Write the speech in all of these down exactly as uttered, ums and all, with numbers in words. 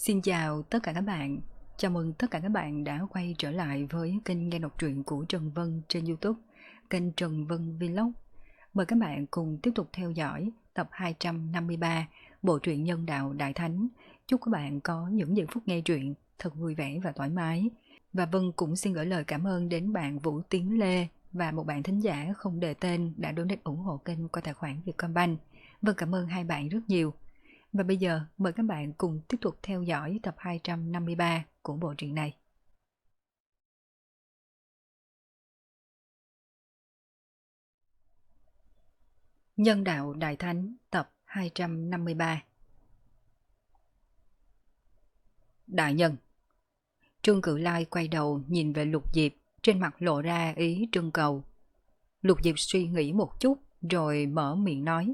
Xin chào tất cả các bạn. Chào mừng tất cả các bạn đã quay trở lại với kênh nghe đọc truyện của Trần Vân trên YouTube, kênh Trần Vân Vlog. Mời các bạn cùng tiếp tục theo dõi tập hai trăm năm mươi ba bộ truyện Nhân Đạo Đại Thánh. Chúc các bạn có những giây phút nghe truyện thật vui vẻ và thoải mái. Và Vân cũng xin gửi lời cảm ơn đến bạn Vũ Tiến Lê và một bạn thính giả không đề tên đã donate ủng hộ kênh qua tài khoản Vietcombank. Vân cảm ơn hai bạn rất nhiều. Và bây giờ mời các bạn cùng tiếp tục theo dõi tập hai trăm năm mươi ba của bộ truyện này. Nhân Đạo Đại Thánh tập hai trăm năm mươi ba. Đại nhân. Trương Cự Lai quay đầu nhìn về Lục Diệp, trên mặt lộ ra ý trưng cầu. Lục Diệp suy nghĩ một chút rồi mở miệng nói: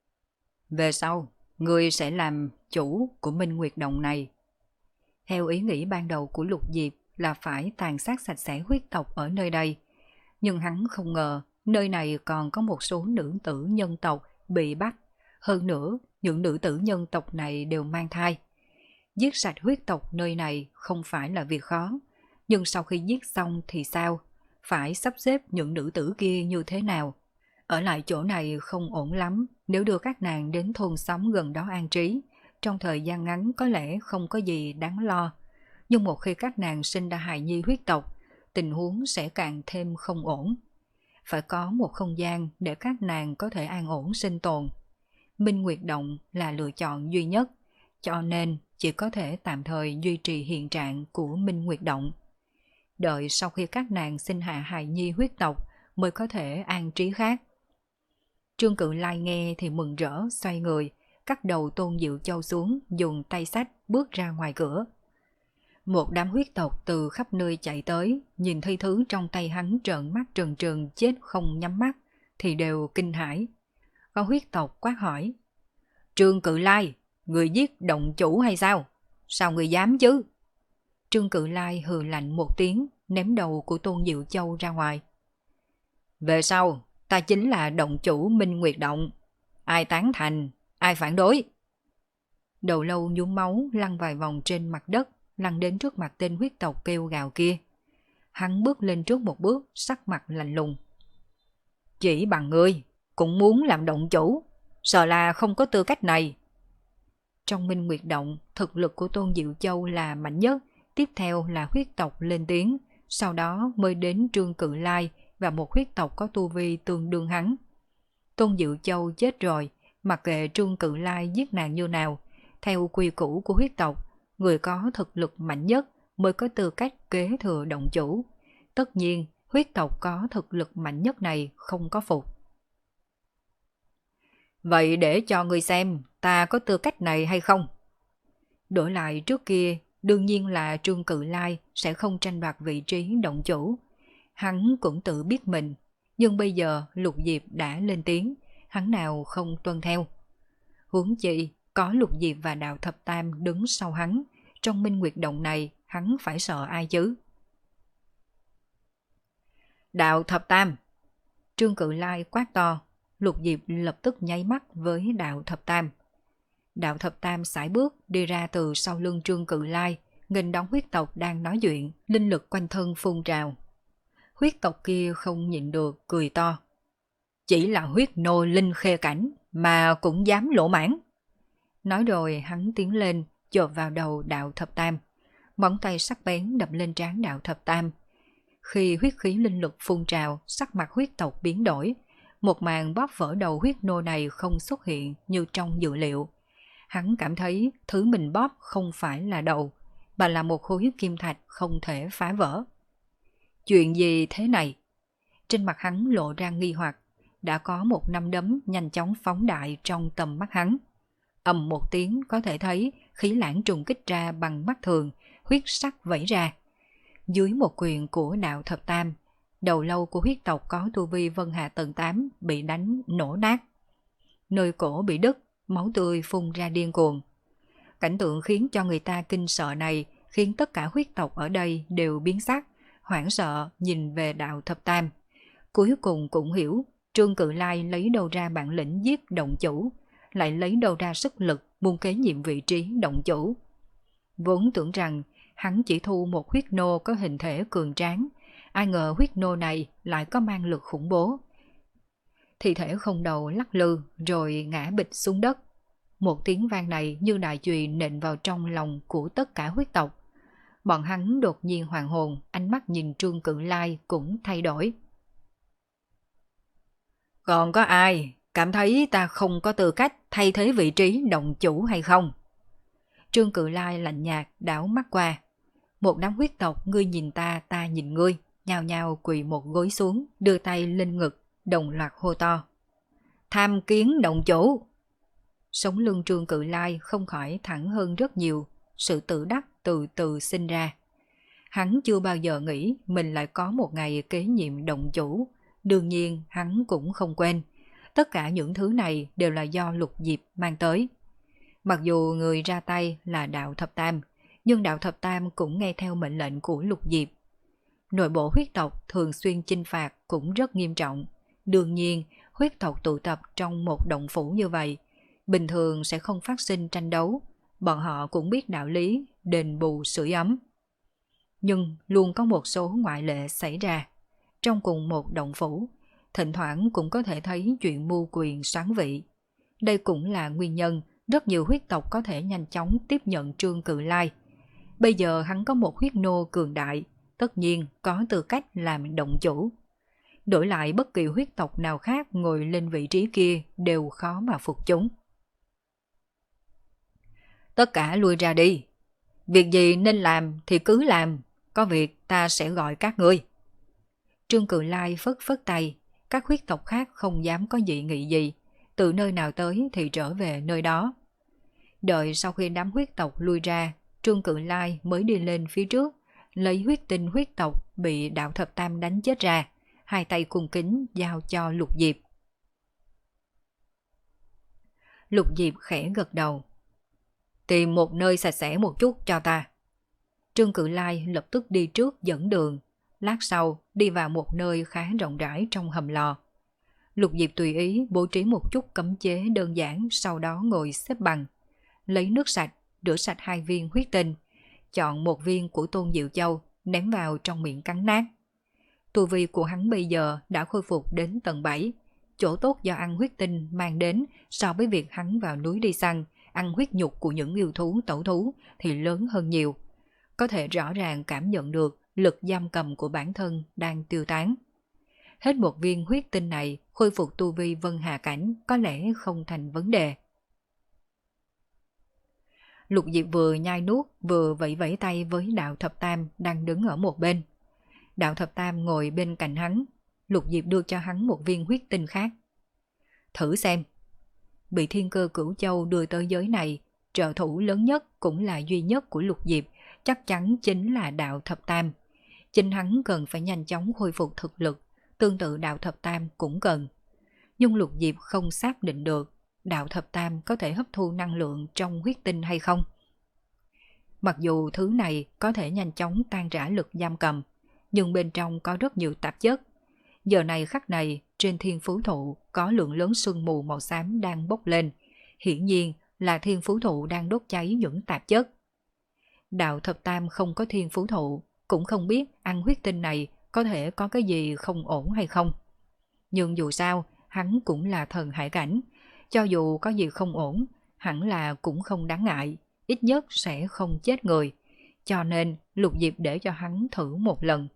về sau, ngươi sẽ làm chủ của Minh Nguyệt Động này. Theo ý nghĩ ban đầu của Lục Diệp là phải tàn sát sạch sẽ huyết tộc ở nơi đây. Nhưng hắn không ngờ nơi này còn có một số nữ tử nhân tộc bị bắt. Hơn nữa, những nữ tử nhân tộc này đều mang thai. Giết sạch huyết tộc nơi này không phải là việc khó. Nhưng sau khi giết xong thì sao? Phải sắp xếp những nữ tử kia như thế nào? Ở lại chỗ này không ổn lắm. Nếu đưa các nàng đến thôn xóm gần đó an trí, trong thời gian ngắn có lẽ không có gì đáng lo. Nhưng một khi các nàng sinh ra hài nhi huyết tộc, tình huống sẽ càng thêm không ổn. Phải có một không gian để các nàng có thể an ổn sinh tồn. Minh Nguyệt Động là lựa chọn duy nhất, cho nên chỉ có thể tạm thời duy trì hiện trạng của Minh Nguyệt Động. Đợi sau khi các nàng sinh hạ hài nhi huyết tộc mới có thể an trí khác. Trương Cự Lai nghe thì mừng rỡ, xoay người, cắt đầu Tôn Diệu Châu xuống, dùng tay xách bước ra ngoài cửa. Một đám huyết tộc từ khắp nơi chạy tới, nhìn thấy thứ trong tay hắn trợn mắt trừng trừng chết không nhắm mắt, thì đều kinh hãi. Có huyết tộc quát hỏi: Trương Cự Lai, người giết động chủ hay sao? Sao người dám chứ? Trương Cự Lai hừ lạnh một tiếng, ném đầu của Tôn Diệu Châu ra ngoài. Về sau, ta chính là động chủ Minh Nguyệt Động. Ai tán thành, ai phản đối? Đầu lâu nhuốm máu lăn vài vòng trên mặt đất, lăn đến trước mặt tên huyết tộc kêu gào kia. Hắn bước lên trước một bước, sắc mặt lạnh lùng. Chỉ bằng ngươi cũng muốn làm động chủ, sợ là không có tư cách này. Trong Minh Nguyệt Động, thực lực của Tôn Diệu Châu là mạnh nhất, tiếp theo là huyết tộc lên tiếng, sau đó mới đến Trương Cự Lai và một huyết tộc có tu vi tương đương hắn. Tôn Diệu Châu chết rồi, mặc kệ Trương Cự Lai giết nàng như nào, theo quy củ của huyết tộc, người có thực lực mạnh nhất mới có tư cách kế thừa động chủ. Tất nhiên, huyết tộc có thực lực mạnh nhất này không có phục. Vậy để cho người xem ta có tư cách này hay không? Đổi lại trước kia, đương nhiên là Trương Cự Lai sẽ không tranh đoạt vị trí động chủ. Hắn cũng tự biết mình, nhưng bây giờ Lục Diệp đã lên tiếng, hắn nào không tuân theo. Huống chi, có Lục Diệp và Đạo Thập Tam đứng sau hắn, trong Minh Nguyệt Động này hắn phải sợ ai chứ? Đạo Thập Tam! Trương Cự Lai quát to, Lục Diệp lập tức nháy mắt với Đạo Thập Tam. Đạo Thập Tam sải bước đi ra từ sau lưng Trương Cự Lai, nghênh đón huyết tộc đang nói chuyện, linh lực quanh thân phun trào. Huyết tộc kia không nhịn được, cười to. Chỉ là huyết nô linh khê cảnh mà cũng dám lỗ mãn. Nói rồi hắn tiến lên, chộp vào đầu Đạo Thập Tam. Móng tay sắc bén đập lên trán Đạo Thập Tam. Khi huyết khí linh lực phun trào, sắc mặt huyết tộc biến đổi. Một màn bóp vỡ đầu huyết nô này không xuất hiện như trong dự liệu. Hắn cảm thấy thứ mình bóp không phải là đầu, mà là một khối kim thạch không thể phá vỡ. Chuyện gì thế này? Trên mặt hắn lộ ra nghi hoặc, đã có một nắm đấm nhanh chóng phóng đại trong tầm mắt hắn. Ầm một tiếng có thể thấy khí lãng trùng kích ra bằng mắt thường, huyết sắc vẩy ra. Dưới một quyền của Đạo Thập Tam, đầu lâu của huyết tộc có tu vi Vân Hạ tầng tám bị đánh nổ nát. Nơi cổ bị đứt, máu tươi phun ra điên cuồng. Cảnh tượng khiến cho người ta kinh sợ này khiến tất cả huyết tộc ở đây đều biến sắc, hoảng sợ nhìn về Đạo Thập Tam. Cuối cùng cũng hiểu Trương Cự Lai lấy đâu ra bản lĩnh giết động chủ, lại lấy đâu ra sức lực muốn kế nhiệm vị trí động chủ. Vốn tưởng rằng hắn chỉ thu một huyết nô có hình thể cường tráng, ai ngờ huyết nô này lại có mang lực khủng bố. Thi thể không đầu lắc lư rồi ngã bịch xuống đất. Một tiếng vang này như đại chùy nện vào trong lòng của tất cả huyết tộc. Bọn hắn đột nhiên hoàn hồn, ánh mắt nhìn Trương Cự Lai cũng thay đổi. Còn có ai cảm thấy ta không có tư cách thay thế vị trí động chủ hay không? Trương Cự Lai lạnh nhạt đảo mắt qua. Một đám huyết tộc ngươi nhìn ta, ta nhìn ngươi, nhao nhao quỳ một gối xuống, đưa tay lên ngực, đồng loạt hô to. Tham kiến động chủ! Sống lưng Trương Cự Lai không khỏi thẳng hơn rất nhiều, sự tự đắc từ từ sinh ra. Hắn chưa bao giờ nghĩ mình lại có một ngày kế nhiệm động chủ, đương nhiên hắn cũng không quên. Tất cả những thứ này đều là do Lục Diệp mang tới. Mặc dù người ra tay là Đạo Thập Tam, nhưng Đạo Thập Tam cũng nghe theo mệnh lệnh của Lục Diệp. Nội bộ huyết tộc thường xuyên chinh phạt cũng rất nghiêm trọng. Đương nhiên, huyết tộc tụ tập trong một động phủ như vậy, bình thường sẽ không phát sinh tranh đấu. Bọn họ cũng biết đạo lý, đền bù sưởi ấm. Nhưng luôn có một số ngoại lệ xảy ra. Trong cùng một động phủ, thỉnh thoảng cũng có thể thấy chuyện mưu quyền soán vị. Đây cũng là nguyên nhân rất nhiều huyết tộc có thể nhanh chóng tiếp nhận Trương Cự Lai. Bây giờ hắn có một huyết nô cường đại, tất nhiên có tư cách làm động chủ. Đổi lại bất kỳ huyết tộc nào khác ngồi lên vị trí kia đều khó mà phục chúng. Tất cả lui ra đi. Việc gì nên làm thì cứ làm, có việc ta sẽ gọi các ngươi. Trương Cự Lai phất phất tay, các huyết tộc khác không dám có dị nghị gì, từ nơi nào tới thì trở về nơi đó. Đợi sau khi đám huyết tộc lui ra, Trương Cự Lai mới đi lên phía trước, lấy huyết tinh huyết tộc bị Đạo Thập Tam đánh chết ra, hai tay cung kính giao cho Lục Diệp. Lục Diệp khẽ gật đầu. Tìm một nơi sạch sẽ một chút cho ta. Trương Cự Lai lập tức đi trước dẫn đường, lát sau đi vào một nơi khá rộng rãi trong hầm lò. Lục Diệp tùy ý bố trí một chút cấm chế đơn giản, sau đó ngồi xếp bằng, lấy nước sạch rửa sạch hai viên huyết tinh, chọn một viên của Tôn Diệu Châu ném vào trong miệng cắn nát. Tu vi của hắn bây giờ đã khôi phục đến tầng bảy, chỗ tốt do ăn huyết tinh mang đến so với việc hắn vào núi đi săn, ăn huyết nhục của những yêu thú tẩu thú thì lớn hơn nhiều. Có thể rõ ràng cảm nhận được lực giam cầm của bản thân đang tiêu tán. Hết một viên huyết tinh này, khôi phục tu vi Vân Hà Cảnh có lẽ không thành vấn đề. Lục Diệp vừa nhai nuốt vừa vẫy vẫy tay với Đạo Thập Tam đang đứng ở một bên. Đạo Thập Tam ngồi bên cạnh hắn, Lục Diệp đưa cho hắn một viên huyết tinh khác. Thử xem. Bị Thiên Cơ Cửu Châu đưa tới giới này, trợ thủ lớn nhất cũng là duy nhất của Lục Diệp, chắc chắn chính là Đạo Thập Tam. Chính hắn cần phải nhanh chóng khôi phục thực lực, tương tự Đạo Thập Tam cũng cần. Nhưng Lục Diệp không xác định được Đạo Thập Tam có thể hấp thu năng lượng trong huyết tinh hay không. Mặc dù thứ này có thể nhanh chóng tan rã lực giam cầm, nhưng bên trong có rất nhiều tạp chất. Giờ này khắc này, trên thiên phú thụ có lượng lớn sương mù màu xám đang bốc lên. Hiển nhiên là thiên phú thụ đang đốt cháy những tạp chất. Đạo Thập Tam không có thiên phú thụ, cũng không biết ăn huyết tinh này có thể có cái gì không ổn hay không. Nhưng dù sao, hắn cũng là thần hải cảnh. Cho dù có gì không ổn, hẳn là cũng không đáng ngại, ít nhất sẽ không chết người. Cho nên Lục Diệp để cho hắn thử một lần.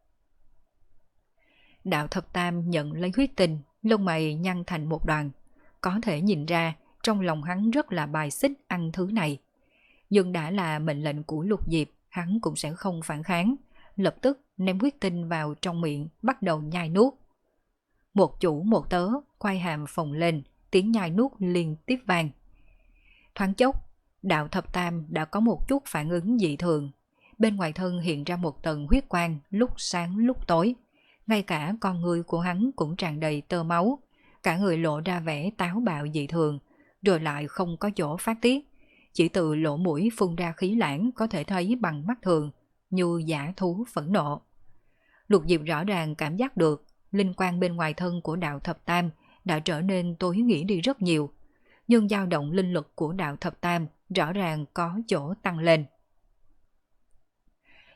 Đạo Thập Tam nhận lấy huyết tinh, lông mày nhăn thành một đoàn. Có thể nhìn ra trong lòng hắn rất là bài xích ăn thứ này. Nhưng đã là mệnh lệnh của Lục Diệp, hắn cũng sẽ không phản kháng. Lập tức ném huyết tinh vào trong miệng, bắt đầu nhai nuốt. Một chủ một tớ, quay hàm phồng lên, tiếng nhai nuốt liên tiếp vang. Thoáng chốc, Đạo Thập Tam đã có một chút phản ứng dị thường. Bên ngoài thân hiện ra một tầng huyết quang, lúc sáng lúc tối. Ngay cả con người của hắn cũng tràn đầy tơ máu. Cả người lộ ra vẻ táo bạo dị thường, rồi lại không có chỗ phát tiết. Chỉ từ lỗ mũi phun ra khí lãng có thể thấy bằng mắt thường, như dã thú phẫn nộ. Lục Diệp rõ ràng cảm giác được linh quang bên ngoài thân của Đạo Thập Tam đã trở nên tối nghĩa đi rất nhiều. Nhưng dao động linh lực của Đạo Thập Tam rõ ràng có chỗ tăng lên.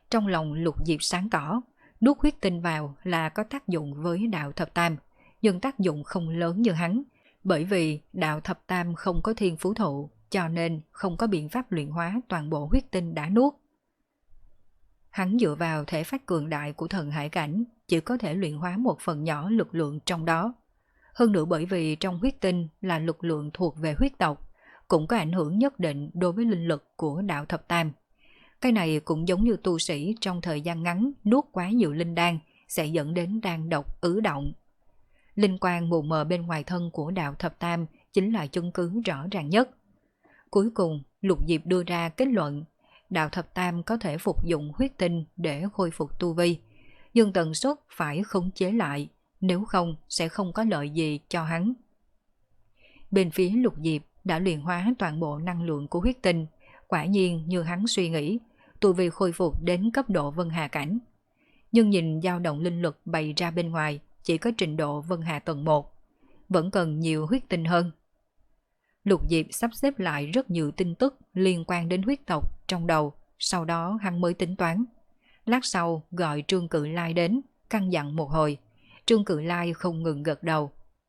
Trong lòng Lục Diệp sáng tỏ, nuốt huyết tinh vào là có tác dụng với đạo thập tam, nhưng tác dụng không lớn như hắn, bởi vì đạo thập tam không có thiên phú thụ, cho nên không có biện pháp luyện hóa toàn bộ huyết tinh đã nuốt. Hắn dựa vào thể phách cường đại của thần hải cảnh, chỉ có thể luyện hóa một phần nhỏ lực lượng trong đó. Hơn nữa bởi vì trong huyết tinh là lực lượng thuộc về huyết tộc, cũng có ảnh hưởng nhất định đối với linh lực của đạo thập tam. Cái này cũng giống như tu sĩ trong thời gian ngắn nuốt quá nhiều linh đan sẽ dẫn đến đan độc ứ động. Linh quang mù mờ bên ngoài thân của đạo thập tam chính là chứng cứ rõ ràng nhất. Cuối cùng, Lục Diệp đưa ra kết luận, đạo thập tam có thể phục dụng huyết tinh để khôi phục tu vi, nhưng tần suất phải khống chế lại, nếu không sẽ không có lợi gì cho hắn. Bên phía Lục Diệp đã luyện hóa toàn bộ năng lượng của huyết tinh, quả nhiên như hắn suy nghĩ, tu vi khôi phục đến cấp độ Vân Hà cảnh. Nhưng nhìn dao động linh lực bày ra bên ngoài, chỉ có trình độ Vân Hà tầng một, vẫn cần nhiều huyết tinh hơn. Lục Diệp sắp xếp lại rất nhiều tin tức liên quan đến huyết tộc trong đầu, sau đó hắn mới tính toán. Lát sau gọi Trương Cự Lai đến, căn dặn một hồi. Trương Cự Lai không ngừng gật đầu.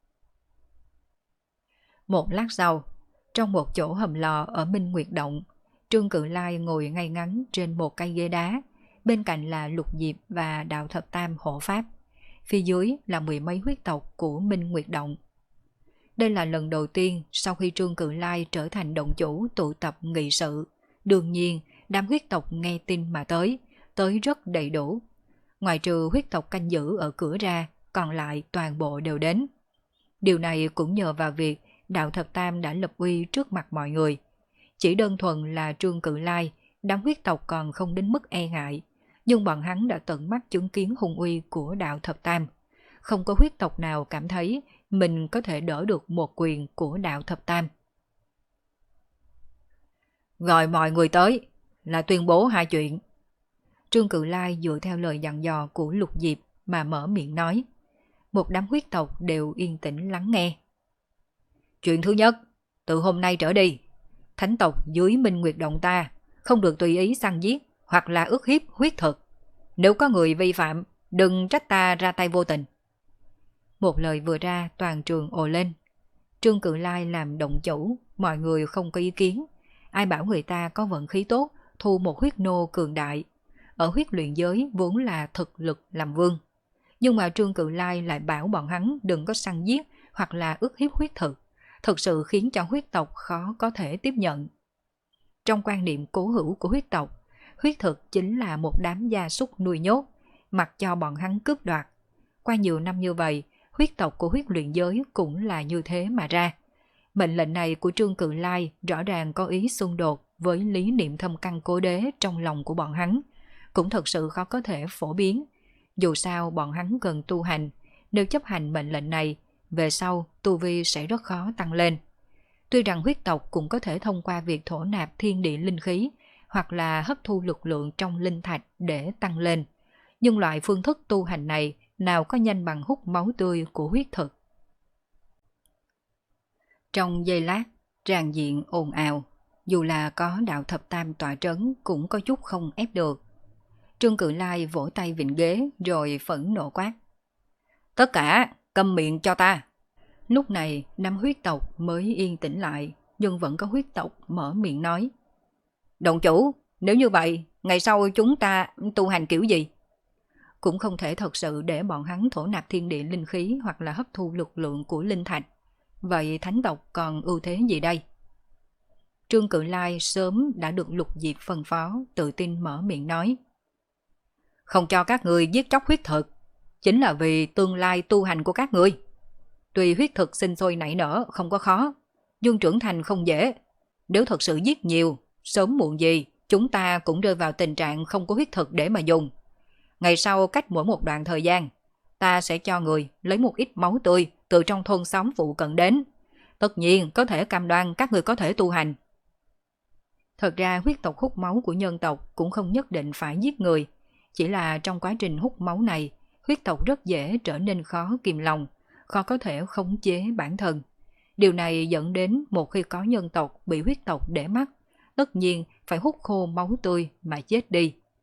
Một lát sau, trong một chỗ hầm lò ở Minh Nguyệt Động, Trương Cự Lai ngồi ngay ngắn trên một cây ghế đá, bên cạnh là Lục Diệp và Đạo Thập Tam hộ pháp. Phía dưới là mười mấy huyết tộc của Minh Nguyệt Động. Đây là lần đầu tiên sau khi Trương Cự Lai trở thành động chủ tụ tập nghị sự. Đương nhiên, đám huyết tộc nghe tin mà tới, tới rất đầy đủ. Ngoài trừ huyết tộc canh giữ ở cửa ra, còn lại toàn bộ đều đến. Điều này cũng nhờ vào việc Đạo Thập Tam đã lập uy trước mặt mọi người. Chỉ đơn thuần là Trương Cự Lai, đám huyết tộc còn không đến mức e ngại, nhưng bọn hắn đã tận mắt chứng kiến hung uy của Đạo Thập Tam. Không có huyết tộc nào cảm thấy mình có thể đỡ được một quyền của Đạo Thập Tam. Gọi mọi người tới, là tuyên bố hai chuyện. Trương Cự Lai dựa theo lời dặn dò của Lục Diệp mà mở miệng nói. Một đám huyết tộc đều yên tĩnh lắng nghe. Chuyện thứ nhất, từ hôm nay trở đi, thánh tộc dưới Minh Nguyệt Động ta không được tùy ý săn giết hoặc là ức hiếp huyết thực. Nếu có người vi phạm, đừng trách ta ra tay vô tình. Một lời vừa ra, toàn trường ồ lên. Trương Cự Lai làm động chủ, mọi người không có ý kiến. Ai bảo người ta có vận khí tốt, thu một huyết nô cường đại. Ở huyết luyện giới vốn là thực lực làm vương. Nhưng mà Trương Cự Lai lại bảo bọn hắn đừng có săn giết hoặc là ức hiếp huyết thực. Thực sự khiến cho huyết tộc khó có thể tiếp nhận. Trong quan niệm cố hữu của huyết tộc, huyết thực chính là một đám gia súc nuôi nhốt, mặc cho bọn hắn cướp đoạt. Qua nhiều năm như vậy, huyết tộc của huyết luyện giới cũng là như thế mà ra. Mệnh lệnh này của Trương Cự Lai rõ ràng có ý xung đột với lý niệm thâm căn cố đế trong lòng của bọn hắn, cũng thật sự khó có thể phổ biến. Dù sao bọn hắn cần tu hành, nếu chấp hành mệnh lệnh này, về sau tu vi sẽ rất khó tăng lên. Tuy rằng huyết tộc cũng có thể thông qua việc thổ nạp thiên địa linh khí hoặc là hấp thu lực lượng trong linh thạch để tăng lên, nhưng loại phương thức tu hành này nào có nhanh bằng hút máu tươi của huyết thực. Trong giây lát, tràn diện ồn ào, dù là có Đạo Thập Tam tọa trấn cũng có chút không ép được. Trương Cự Lai vỗ tay vịn ghế rồi phẫn nộ quát. Tất cả, câm miệng cho ta. Lúc này, năm huyết tộc mới yên tĩnh lại, nhưng vẫn có huyết tộc mở miệng nói. Đồng chủ, nếu như vậy, ngày sau chúng ta tu hành kiểu gì? Cũng không thể thật sự để bọn hắn thổ nạp thiên địa linh khí hoặc là hấp thu lực lượng của linh thạch. Vậy thánh tộc còn ưu thế gì đây? Trương Cự Lai sớm đã được Lục Diệp phân phó, tự tin mở miệng nói. Không cho các người giết chóc huyết thực, chính là vì tương lai tu hành của các người. Tuy huyết thực sinh sôi nảy nở không có khó, nhưng trưởng thành không dễ. Nếu thật sự giết nhiều, sớm muộn gì, chúng ta cũng rơi vào tình trạng không có huyết thực để mà dùng. Ngày sau cách mỗi một đoạn thời gian, ta sẽ cho người lấy một ít máu tươi từ trong thôn xóm phụ cận đến. Tất nhiên có thể cam đoan các người có thể tu hành. Thật ra huyết tộc hút máu của nhân tộc cũng không nhất định phải giết người. Chỉ là trong quá trình hút máu này, huyết tộc rất dễ trở nên khó kìm lòng, khó có thể khống chế bản thân. Điều này dẫn đến một khi có nhân tộc bị huyết tộc để mắt, tất nhiên phải hút khô máu tươi mà chết đi.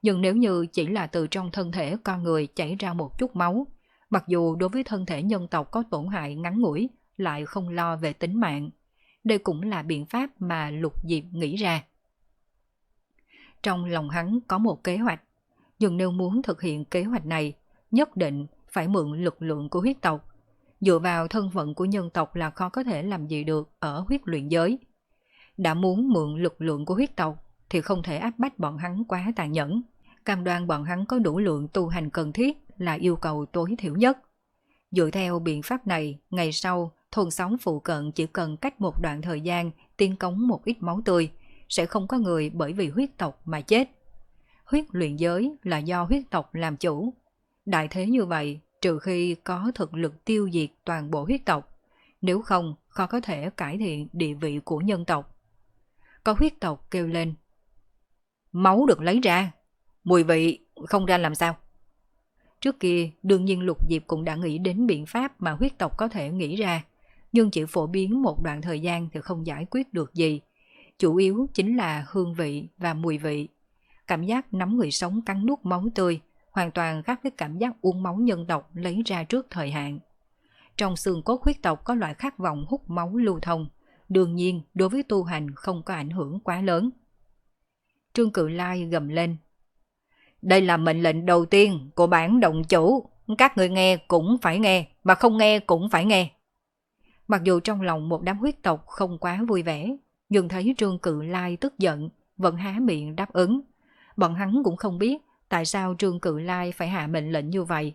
Nhưng nếu như chỉ là từ trong thân thể con người chảy ra một chút máu, mặc dù đối với thân thể nhân tộc có tổn hại ngắn ngủi, lại không lo về tính mạng. Đây cũng là biện pháp mà Lục Diệp nghĩ ra. Trong lòng hắn có một kế hoạch, nhưng nếu muốn thực hiện kế hoạch này, nhất định phải mượn lực lượng của huyết tộc. Dựa vào thân phận của nhân tộc là khó có thể làm gì được ở huyết luyện giới. Đã muốn mượn lực lượng của huyết tộc thì không thể áp bách bọn hắn quá tàn nhẫn. Cam đoan bọn hắn có đủ lượng tu hành cần thiết là yêu cầu tối thiểu nhất. Dựa theo biện pháp này, ngày sau, thôn xóm phụ cận chỉ cần cách một đoạn thời gian tiên cống một ít máu tươi, sẽ không có người bởi vì huyết tộc mà chết. Huyết luyện giới là do huyết tộc làm chủ. Đại thế như vậy, trừ khi có thực lực tiêu diệt toàn bộ huyết tộc, nếu không, khó có thể cải thiện địa vị của nhân tộc. Có huyết tộc kêu lên: máu được lấy ra, mùi vị không ra làm sao? Trước kia, đương nhiên Lục Diệp cũng đã nghĩ đến biện pháp mà huyết tộc có thể nghĩ ra, nhưng chỉ phổ biến một đoạn thời gian thì không giải quyết được gì. Chủ yếu chính là hương vị và mùi vị. Cảm giác nắm người sống cắn nuốt máu tươi hoàn toàn khác với cảm giác uống máu nhân tộc lấy ra trước thời hạn. Trong xương cốt huyết tộc có loại khát vọng hút máu lưu thông, đương nhiên đối với tu hành không có ảnh hưởng quá lớn. Trương Cự Lai gầm lên: đây là mệnh lệnh đầu tiên của bản động chủ, các người nghe cũng phải nghe, mà không nghe cũng phải nghe. Mặc dù trong lòng một đám huyết tộc không quá vui vẻ, nhưng thấy Trương Cự Lai tức giận, vẫn há miệng đáp ứng. Bọn hắn cũng không biết tại sao Trương Cự Lai phải hạ mệnh lệnh như vậy.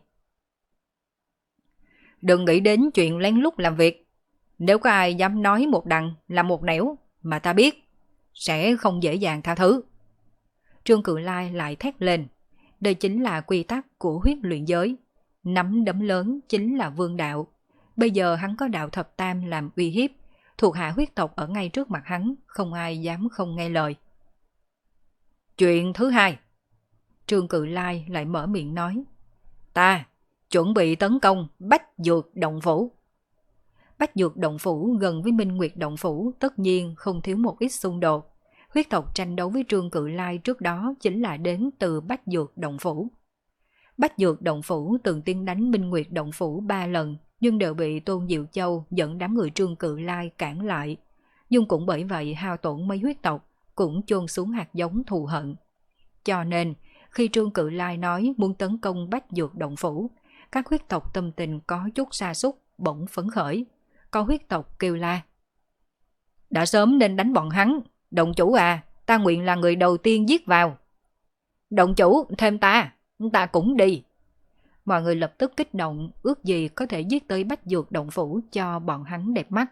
Đừng nghĩ đến chuyện lén lút làm việc. Nếu có ai dám nói một đằng là một nẻo mà ta biết, sẽ không dễ dàng tha thứ. Trương Cự Lai lại thét lên. Đây chính là quy tắc của huyết luyện giới. Nắm đấm lớn chính là vương đạo. Bây giờ hắn có đạo thập tam làm uy hiếp, thuộc hạ huyết tộc ở ngay trước mặt hắn, không ai dám không nghe lời. Chuyện thứ hai, Trương Cự Lai lại mở miệng nói: ta chuẩn bị tấn công Bách Dược Động Phủ. Bách Dược Động Phủ gần với Minh Nguyệt Động Phủ, tất nhiên không thiếu một ít xung đột. Huyết tộc tranh đấu với Trương Cự Lai trước đó chính là đến từ Bách Dược Động Phủ. Bách Dược Động Phủ từng tiên đánh Minh Nguyệt Động Phủ ba lần, nhưng đều bị Tôn Diệu Châu dẫn đám người Trương Cự Lai cản lại. Nhưng cũng bởi vậy hao tổn mấy huyết tộc, cũng chôn xuống hạt giống thù hận. Cho nên, khi Trương Cự Lai nói muốn tấn công Bách Dược Động Phủ, các huyết tộc tâm tình có chút sa sút, bỗng phấn khởi. Có huyết tộc kêu la: đã sớm nên đánh bọn hắn, động chủ à, ta nguyện là người đầu tiên giết vào. Động chủ, thêm ta, ta cũng đi. Mọi người lập tức kích động, ước gì có thể giết tới Bách Dược Động Phủ cho bọn hắn đẹp mắt.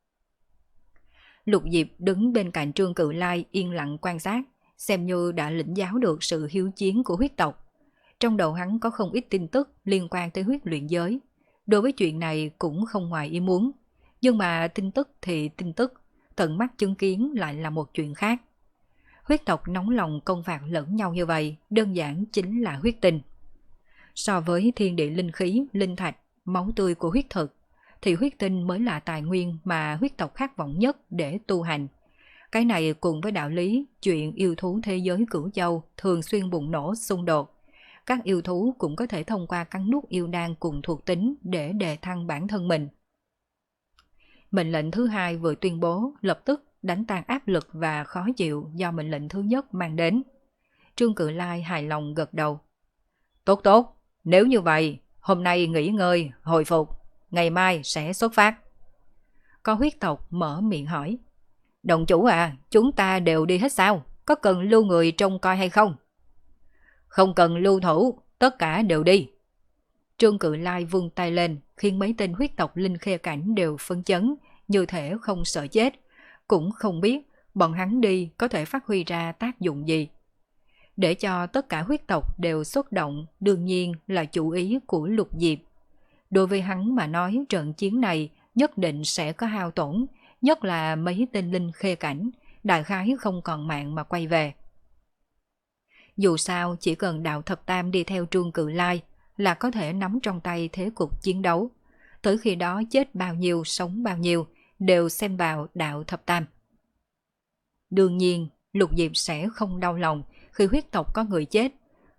Lục Diệp đứng bên cạnh Trương Cự Lai yên lặng quan sát, xem như đã lĩnh giáo được sự hiếu chiến của huyết tộc. Trong đầu hắn có không ít tin tức liên quan tới huyết luyện giới. Đối với chuyện này cũng không ngoài ý muốn. Nhưng mà tin tức thì tin tức, tận mắt chứng kiến lại là một chuyện khác. Huyết tộc nóng lòng công phạt lẫn nhau như vậy, đơn giản chính là huyết tình. So với thiên địa linh khí, linh thạch, máu tươi của huyết thực, thì huyết tinh mới là tài nguyên mà huyết tộc khát vọng nhất để tu hành. Cái này cùng với đạo lý chuyện yêu thú thế giới cửu châu thường xuyên bùng nổ xung đột. Các yêu thú cũng có thể thông qua cắn nuốt yêu đan cùng thuộc tính để đề thăng bản thân mình. Mệnh lệnh thứ hai vừa tuyên bố, lập tức đánh tan áp lực và khó chịu do mệnh lệnh thứ nhất mang đến. Trương Cự Lai hài lòng gật đầu. Tốt tốt, nếu như vậy, hôm nay nghỉ ngơi, hồi phục, ngày mai sẽ xuất phát. Có huyết tộc mở miệng hỏi: đồng chủ à, chúng ta đều đi hết sao? Có cần lưu người trông coi hay không? Không cần lưu thủ, tất cả đều đi. Trương Cự Lai vung tay lên, khiến mấy tên huyết tộc linh khê cảnh đều phấn chấn, như thể không sợ chết. Cũng không biết bọn hắn đi có thể phát huy ra tác dụng gì. Để cho tất cả huyết tộc đều xuất động, đương nhiên là chủ ý của Lục Diệp. Đối với hắn mà nói, trận chiến này nhất định sẽ có hao tổn, nhất là mấy tên linh khê cảnh, đại khái không còn mạng mà quay về. Dù sao, chỉ cần đạo thập tam đi theo Trương Cự Lai là có thể nắm trong tay thế cục chiến đấu. Tới khi đó chết bao nhiêu, sống bao nhiêu, đều xem vào đạo thập tam. Đương nhiên, Lục Diệp sẽ không đau lòng khi huyết tộc có người chết,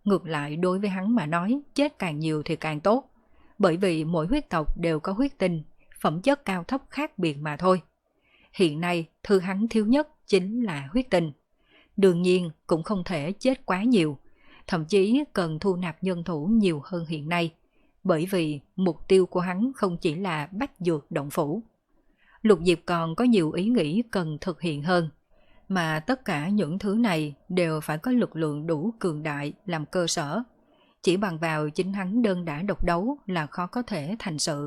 Ngược lại đối với hắn mà nói, chết càng nhiều thì càng tốt. Bởi vì mỗi huyết tộc đều có huyết tinh, phẩm chất cao thấp khác biệt mà thôi. Hiện nay, thứ hắn thiếu nhất chính là huyết tinh. Đương nhiên cũng không thể chết quá nhiều, thậm chí cần thu nạp nhân thủ nhiều hơn hiện nay, bởi vì mục tiêu của hắn không chỉ là bách dược động phủ. Lục Diệp còn có nhiều ý nghĩ cần thực hiện hơn, mà tất cả những thứ này đều phải có lực lượng đủ cường đại làm cơ sở. Chỉ bằng vào chính hắn đơn đả độc đấu là khó có thể thành sự.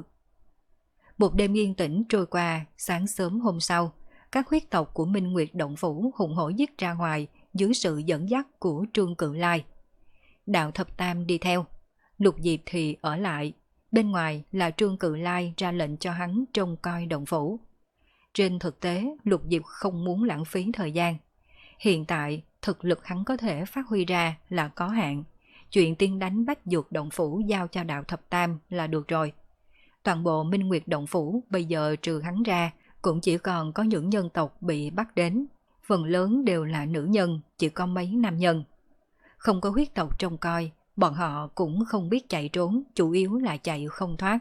Một đêm yên tĩnh trôi qua, sáng sớm hôm sau, các huyết tộc của Minh Nguyệt Động Phủ hùng hổ giết ra ngoài dưới sự dẫn dắt của Trương Cự Lai. Đạo Thập Tam đi theo, Lục Diệp thì ở lại, bên ngoài là Trương Cự Lai ra lệnh cho hắn trông coi động phủ. Trên thực tế, Lục Diệp không muốn lãng phí thời gian. Hiện tại, thực lực hắn có thể phát huy ra là có hạn. Chuyện tiên đánh bách dược động phủ giao cho Đạo Thập Tam là được rồi. Toàn bộ Minh Nguyệt Động Phủ bây giờ trừ hắn ra, cũng chỉ còn có những nhân tộc bị bắt đến. Phần lớn đều là nữ nhân, chỉ có mấy nam nhân. Không có huyết tộc trông coi, bọn họ cũng không biết chạy trốn, chủ yếu là chạy không thoát.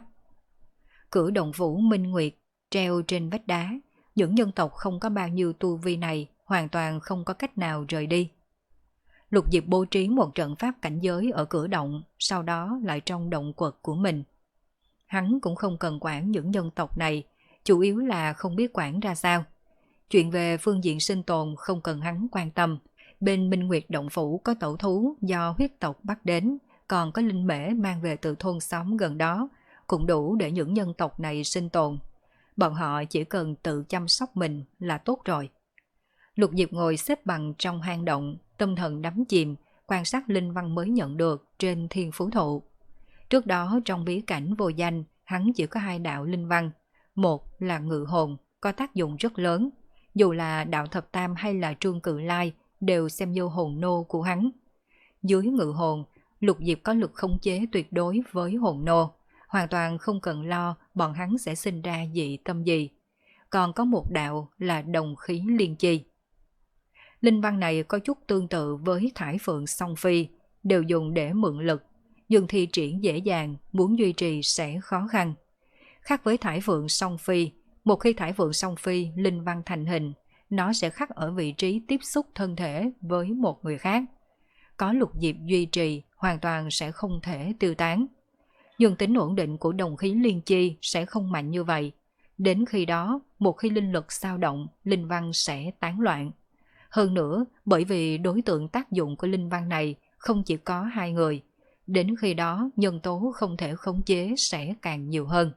Cửa động phủ Minh Nguyệt treo trên vách đá, những nhân tộc không có bao nhiêu tu vi này hoàn toàn không có cách nào rời đi. Lục Diệp bố trí một trận pháp cảnh giới ở cửa động, sau đó lại trong động quật của mình. Hắn cũng không cần quản những nhân tộc này, chủ yếu là không biết quản ra sao. Chuyện về phương diện sinh tồn không cần hắn quan tâm. Bên Minh Nguyệt Động Phủ có tẩu thú do huyết tộc bắt đến, còn có linh mễ mang về từ thôn xóm gần đó, cũng đủ để những nhân tộc này sinh tồn. Bọn họ chỉ cần tự chăm sóc mình là tốt rồi. Lục Diệp ngồi xếp bằng trong hang động, tâm thần đắm chìm, quan sát linh văn mới nhận được trên thiên phú thụ. Trước đó trong bí cảnh vô danh, hắn chỉ có hai đạo linh văn. Một là ngự hồn, có tác dụng rất lớn. Dù là Đạo Thập Tam hay là Trương Cự Lai đều xem như hồn nô của hắn. Dưới ngự hồn, Lục Diệp có lực khống chế tuyệt đối với hồn nô. Hoàn toàn không cần lo bọn hắn sẽ sinh ra dị tâm gì. Còn có một đạo là đồng khí liên chi. Linh văn này có chút tương tự với thải phượng song phi, đều dùng để mượn lực. Nhưng thi triển dễ dàng, muốn duy trì sẽ khó khăn. Khác với thải phượng song phi, một khi thải phượng song phi linh văn thành hình, nó sẽ khắc ở vị trí tiếp xúc thân thể với một người khác. Có Lục Diệp duy trì, hoàn toàn sẽ không thể tiêu tán. Nhưng tính ổn định của đồng khí liên chi sẽ không mạnh như vậy. Đến khi đó, một khi linh lực xao động, linh văn sẽ tán loạn. Hơn nữa, bởi vì đối tượng tác dụng của linh văn này không chỉ có hai người, đến khi đó nhân tố không thể khống chế sẽ càng nhiều hơn.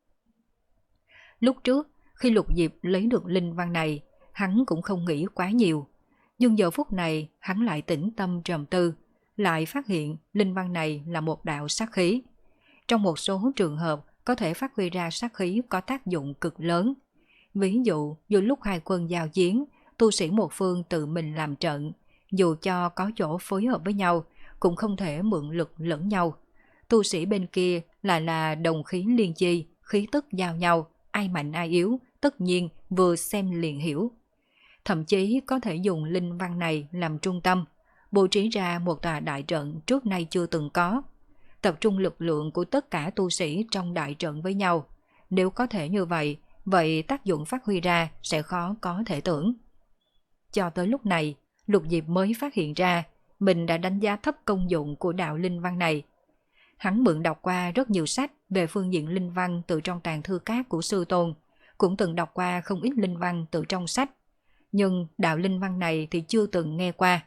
Lúc trước, khi Lục Diệp lấy được linh văn này, hắn cũng không nghĩ quá nhiều. Nhưng giờ phút này, hắn lại tĩnh tâm trầm tư, lại phát hiện linh văn này là một đạo sát khí. Trong một số trường hợp, có thể phát huy ra sát khí có tác dụng cực lớn. Ví dụ, dù lúc hai quân giao chiến, tu sĩ một phương tự mình làm trận, dù cho có chỗ phối hợp với nhau, cũng không thể mượn lực lẫn nhau. Tu sĩ bên kia lại là đồng khí liên chi, khí tức giao nhau, ai mạnh ai yếu, tất nhiên vừa xem liền hiểu. Thậm chí có thể dùng linh văn này làm trung tâm, bố trí ra một tòa đại trận trước nay chưa từng có. Tập trung lực lượng của tất cả tu sĩ trong đại trận với nhau. Nếu có thể như vậy, vậy tác dụng phát huy ra sẽ khó có thể tưởng. Cho tới lúc này, Lục Diệp mới phát hiện ra mình đã đánh giá thấp công dụng của đạo linh văn này. Hắn mượn đọc qua rất nhiều sách về phương diện linh văn từ trong tàng thư cát của sư tôn, cũng từng đọc qua không ít linh văn từ trong sách. Nhưng đạo linh văn này thì chưa từng nghe qua.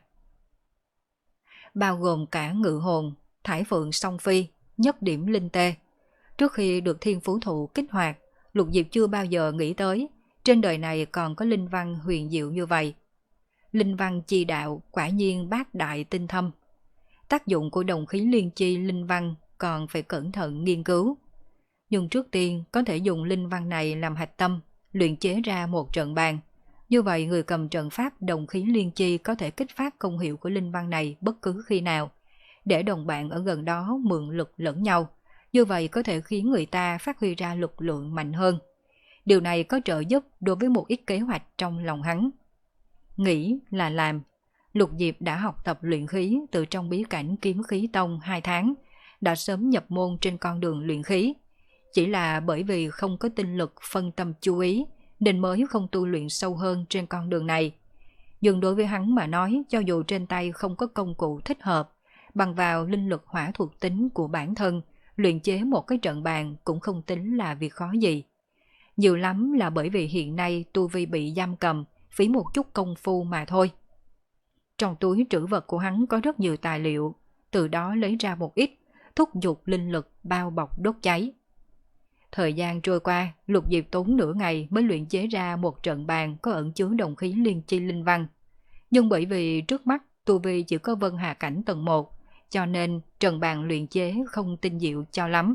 Bao gồm cả ngự hồn, thải phượng song phi, nhất điểm linh tê. Trước khi được thiên phú thụ kích hoạt, Lục Diệp chưa bao giờ nghĩ tới trên đời này còn có linh văn huyền diệu như vậy. Linh văn chi đạo quả nhiên bát đại tinh thâm. Tác dụng của đồng khí liên chi linh văn còn phải cẩn thận nghiên cứu. Nhưng trước tiên có thể dùng linh văn này làm hạch tâm, luyện chế ra một trận bàn. Như vậy người cầm trận pháp đồng khí liên chi có thể kích phát công hiệu của linh văn này bất cứ khi nào, để đồng bạn ở gần đó mượn lực lẫn nhau. Như vậy có thể khiến người ta phát huy ra lực lượng mạnh hơn. Điều này có trợ giúp đối với một ít kế hoạch trong lòng hắn. Nghĩ là làm. Lục Diệp đã học tập luyện khí từ trong bí cảnh Kiếm Khí Tông hai tháng, đã sớm nhập môn trên con đường luyện khí. Chỉ là bởi vì không có tinh lực phân tâm chú ý, nên mới không tu luyện sâu hơn trên con đường này. Nhưng đối với hắn mà nói, cho dù trên tay không có công cụ thích hợp, bằng vào linh lực hỏa thuộc tính của bản thân, luyện chế một cái trận bàn cũng không tính là việc khó gì. Nhiều lắm là bởi vì hiện nay tu vi bị giam cầm, phí một chút công phu mà thôi. Trong túi trữ vật của hắn có rất nhiều tài liệu, từ đó lấy ra một ít, thúc giục linh lực bao bọc đốt cháy. Thời gian trôi qua, Lục Diệp tốn nửa ngày mới luyện chế ra một trận bàn có ẩn chứa đồng khí liên chi linh văn. Nhưng bởi vì trước mắt tu vi chỉ có vân hà cảnh tầng một, cho nên trận bàn luyện chế không tinh diệu cho lắm.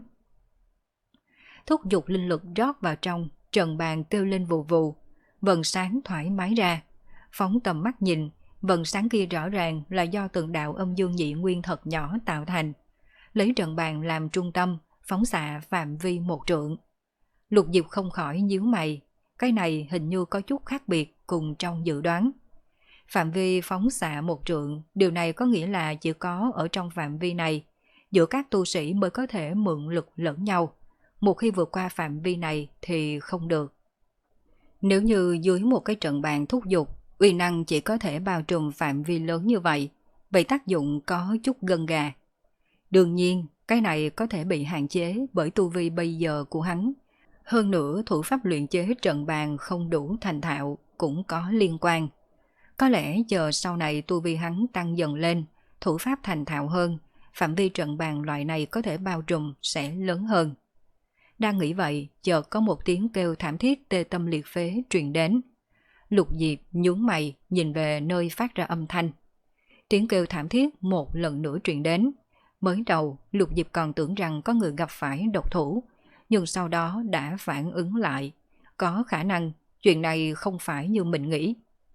Thúc giục linh lực rót vào trong, trận bàn kêu lên vù vù, vầng sáng thoải mái ra. Phóng tầm mắt nhìn, vầng sáng kia rõ ràng là do từng đạo âm dương nhị nguyên thật nhỏ tạo thành. Lấy trận bàn làm trung tâm, phóng xạ phạm vi một trượng. Lục Diệp không khỏi nhíu mày, cái này hình như có chút khác biệt cùng trong dự đoán. Phạm vi phóng xạ một trượng, điều này có nghĩa là chỉ có ở trong phạm vi này, giữa các tu sĩ mới có thể mượn lực lẫn nhau. Một khi vượt qua phạm vi này thì không được. Nếu như dưới một cái trận bàn thúc giục, uy năng chỉ có thể bao trùm phạm vi lớn như vậy, vậy tác dụng có chút gân gà. Đương nhiên, cái này có thể bị hạn chế bởi tu vi bây giờ của hắn. Hơn nữa, thủ pháp luyện chế trận bàn không đủ thành thạo cũng có liên quan. Có lẽ chờ sau này tu vi hắn tăng dần lên, thủ pháp thành thạo hơn, phạm vi trận bàn loại này có thể bao trùm sẽ lớn hơn. Đang nghĩ vậy, chợt có một tiếng kêu thảm thiết tê tâm liệt phế truyền đến. Lục Diệp nhướng mày nhìn về nơi phát ra âm thanh. Tiếng kêu thảm thiết một lần nữa truyền đến. Mới đầu, Lục Diệp còn tưởng rằng có người gặp phải độc thủ, nhưng sau đó đã phản ứng lại. Có khả năng chuyện này không phải như mình nghĩ.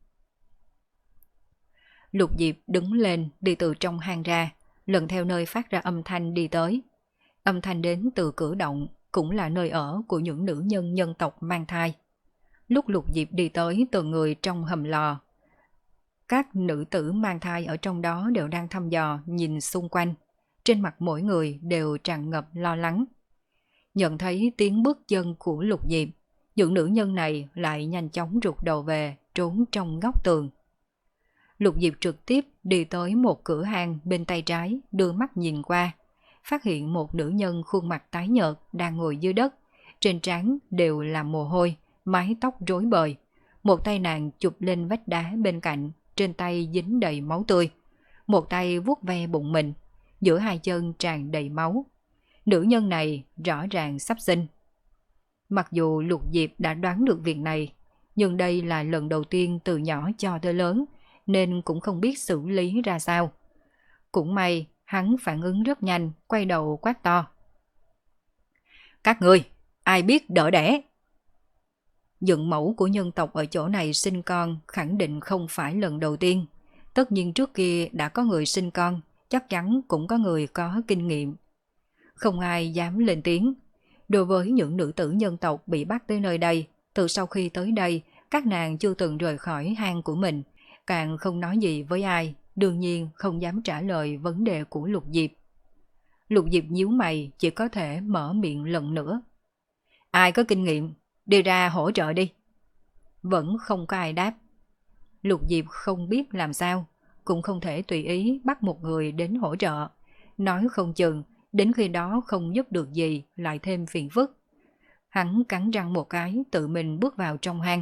Lục Diệp đứng lên đi từ trong hang ra, lần theo nơi phát ra âm thanh đi tới. Âm thanh đến từ cửa động, cũng là nơi ở của những nữ nhân nhân tộc mang thai. Lúc Lục Diệp đi tới từng người trong hầm lò, các nữ tử mang thai ở trong đó đều đang thăm dò nhìn xung quanh. Trên mặt mỗi người đều tràn ngập lo lắng. Nhận thấy tiếng bước chân của Lục Diệp, những nữ nhân này lại nhanh chóng rụt đầu về, trốn trong góc tường. Lục Diệp trực tiếp đi tới một cửa hàng bên tay trái, đưa mắt nhìn qua, phát hiện một nữ nhân khuôn mặt tái nhợt đang ngồi dưới đất, trên trán đều là mồ hôi, mái tóc rối bời. Một tay nàng chụp lên vách đá bên cạnh, trên tay dính đầy máu tươi. Một tay vuốt ve bụng mình, giữa hai chân tràn đầy máu. Nữ nhân này rõ ràng sắp sinh. Mặc dù Lục Diệp đã đoán được việc này, nhưng đây là lần đầu tiên từ nhỏ cho tới lớn, nên cũng không biết xử lý ra sao. Cũng may, hắn phản ứng rất nhanh, quay đầu quát to. Các ngươi, ai biết đỡ đẻ? Dựng mẫu của nhân tộc ở chỗ này sinh con khẳng định không phải lần đầu tiên. Tất nhiên trước kia đã có người sinh con, chắc chắn cũng có người có kinh nghiệm. Không ai dám lên tiếng. Đối với những nữ tử nhân tộc bị bắt tới nơi đây, từ sau khi tới đây, các nàng chưa từng rời khỏi hang của mình, càng không nói gì với ai, đương nhiên không dám trả lời vấn đề của Lục Diệp. Lục Diệp nhíu mày, chỉ có thể mở miệng lần nữa. Ai có kinh nghiệm, đi ra hỗ trợ đi. Vẫn không có ai đáp. Lục Diệp không biết làm sao, cũng không thể tùy ý bắt một người đến hỗ trợ. Nói không chừng, đến khi đó không giúp được gì lại thêm phiền phức. Hắn cắn răng một cái tự mình bước vào trong hang.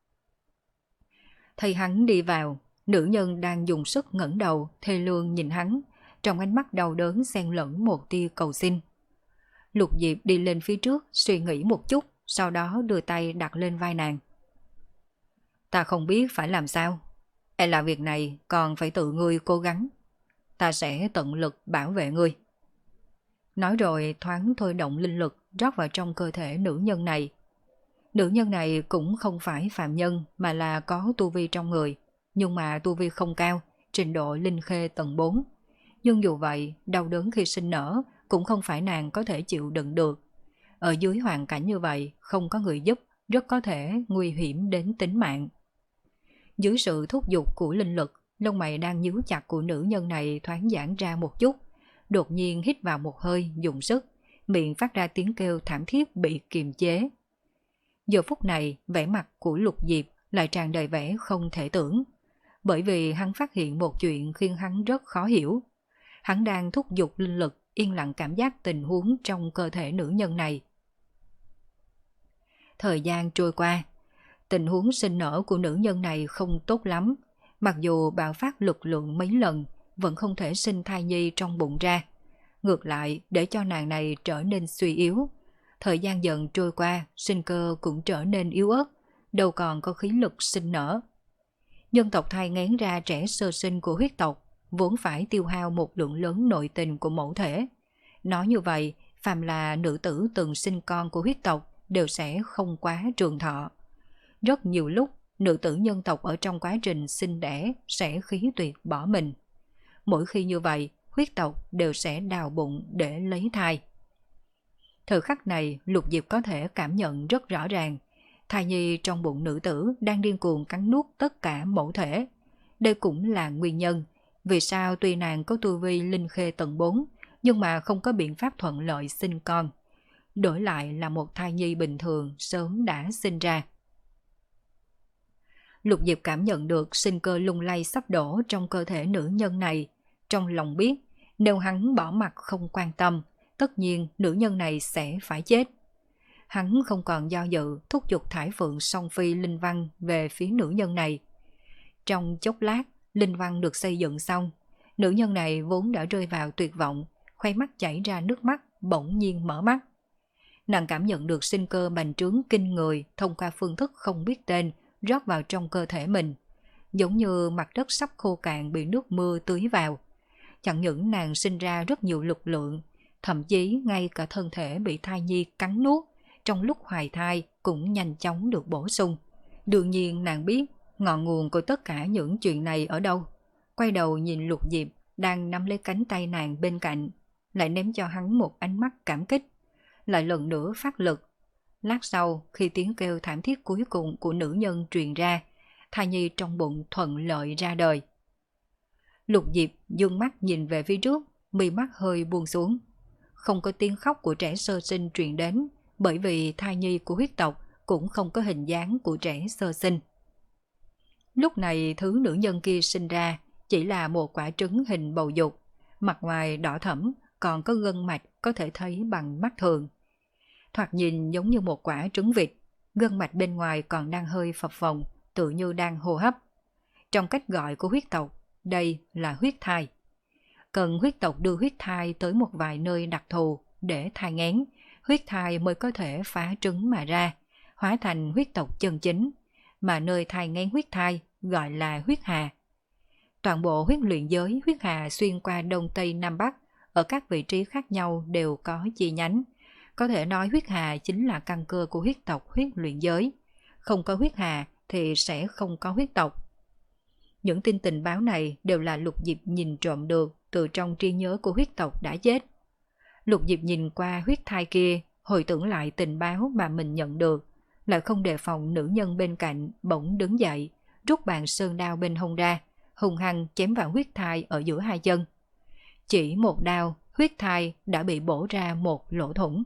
Thấy hắn đi vào, nữ nhân đang dùng sức ngẩng đầu thê lương nhìn hắn, trong ánh mắt đau đớn xen lẫn một tia cầu xin. Lục Diệp đi lên phía trước suy nghĩ một chút, sau đó đưa tay đặt lên vai nàng. Ta không biết phải làm sao, e là việc này còn phải tự ngươi cố gắng. Ta sẽ tận lực bảo vệ ngươi. Nói rồi thoáng thôi động linh lực rót vào trong cơ thể nữ nhân này. Nữ nhân này cũng không phải phạm nhân mà là có tu vi trong người, nhưng mà tu vi không cao, trình độ linh khê tầng bốn. Nhưng dù vậy, đau đớn khi sinh nở cũng không phải nàng có thể chịu đựng được. Ở dưới hoàn cảnh như vậy, không có người giúp, rất có thể nguy hiểm đến tính mạng. Dưới sự thúc giục của linh lực, lông mày đang nhíu chặt của nữ nhân này thoáng giãn ra một chút, đột nhiên hít vào một hơi dùng sức, miệng phát ra tiếng kêu thảm thiết bị kiềm chế. Giờ phút này, vẻ mặt của Lục Diệp lại tràn đầy vẻ không thể tưởng, bởi vì hắn phát hiện một chuyện khiến hắn rất khó hiểu. Hắn đang thúc giục linh lực, yên lặng cảm giác tình huống trong cơ thể nữ nhân này. Thời gian trôi qua, tình huống sinh nở của nữ nhân này không tốt lắm, mặc dù bạo phát lực lượng mấy lần, vẫn không thể sinh thai nhi trong bụng ra. Ngược lại, để cho nàng này trở nên suy yếu. Thời gian dần trôi qua, sinh cơ cũng trở nên yếu ớt, đâu còn có khí lực sinh nở. Nhân tộc thai nghén ra trẻ sơ sinh của huyết tộc, vốn phải tiêu hao một lượng lớn nội tình của mẫu thể. Nói như vậy, phàm là nữ tử từng sinh con của huyết tộc đều sẽ không quá trường thọ. Rất nhiều lúc, nữ tử nhân tộc ở trong quá trình sinh đẻ sẽ khí tuyệt bỏ mình. Mỗi khi như vậy, huyết tộc đều sẽ đào bụng để lấy thai. Thời khắc này, Lục Diệp có thể cảm nhận rất rõ ràng, thai nhi trong bụng nữ tử đang điên cuồng cắn nuốt tất cả mẫu thể. Đây cũng là nguyên nhân vì sao tuy nàng có tu vi linh khê tầng bốn, nhưng mà không có biện pháp thuận lợi sinh con. Đổi lại là một thai nhi bình thường sớm đã sinh ra. Lục Diệp cảm nhận được sinh cơ lung lay sắp đổ trong cơ thể nữ nhân này. Trong lòng biết, nếu hắn bỏ mặc không quan tâm, tất nhiên nữ nhân này sẽ phải chết. Hắn không còn do dự, thúc giục thải phượng song phi linh văn về phía nữ nhân này. Trong chốc lát, linh văn được xây dựng xong. Nữ nhân này vốn đã rơi vào tuyệt vọng, khoe mắt chảy ra nước mắt, bỗng nhiên mở mắt. Nàng cảm nhận được sinh cơ bành trướng kinh người thông qua phương thức không biết tên rót vào trong cơ thể mình, giống như mặt đất sắp khô cạn bị nước mưa tưới vào. Chẳng những nàng sinh ra rất nhiều lực lượng, thậm chí ngay cả thân thể bị thai nhi cắn nuốt trong lúc hoài thai cũng nhanh chóng được bổ sung. Đương nhiên nàng biết ngọn nguồn của tất cả những chuyện này ở đâu. Quay đầu nhìn Lục Diệp đang nắm lấy cánh tay nàng bên cạnh, lại ném cho hắn một ánh mắt cảm kích, lại lần nữa phát lực. Lát sau, khi tiếng kêu thảm thiết cuối cùng của nữ nhân truyền ra, thai nhi trong bụng thuận lợi ra đời. Lục Diệp dương mắt nhìn về phía trước, mi mắt hơi buông xuống. Không có tiếng khóc của trẻ sơ sinh truyền đến, bởi vì thai nhi của huyết tộc cũng không có hình dáng của trẻ sơ sinh. Lúc này thứ nữ nhân kia sinh ra chỉ là một quả trứng hình bầu dục, mặt ngoài đỏ thẫm, còn có gân mạch có thể thấy bằng mắt thường. Thoạt nhìn giống như một quả trứng vịt, gân mạch bên ngoài còn đang hơi phập phồng, tự như đang hô hấp. Trong cách gọi của huyết tộc, đây là huyết thai. Cần huyết tộc đưa huyết thai tới một vài nơi đặc thù để thai nghén, huyết thai mới có thể phá trứng mà ra, hóa thành huyết tộc chân chính, mà nơi thai nghén huyết thai gọi là huyết hà. Toàn bộ huyết luyện giới huyết hà xuyên qua Đông Tây Nam Bắc, ở các vị trí khác nhau đều có chi nhánh. Có thể nói huyết hà chính là căn cơ của huyết tộc huyết luyện giới. Không có huyết hà thì sẽ không có huyết tộc. Những tin tình báo này đều là Lục Diệp nhìn trộm được từ trong trí nhớ của huyết tộc đã chết. Lục Diệp nhìn qua huyết thai kia, hồi tưởng lại tình báo mà mình nhận được, lại không đề phòng nữ nhân bên cạnh bỗng đứng dậy, rút bàn sơn đao bên hông ra, hung hăng chém vào huyết thai ở giữa hai chân. Chỉ một đao, huyết thai đã bị bổ ra một lỗ thủng.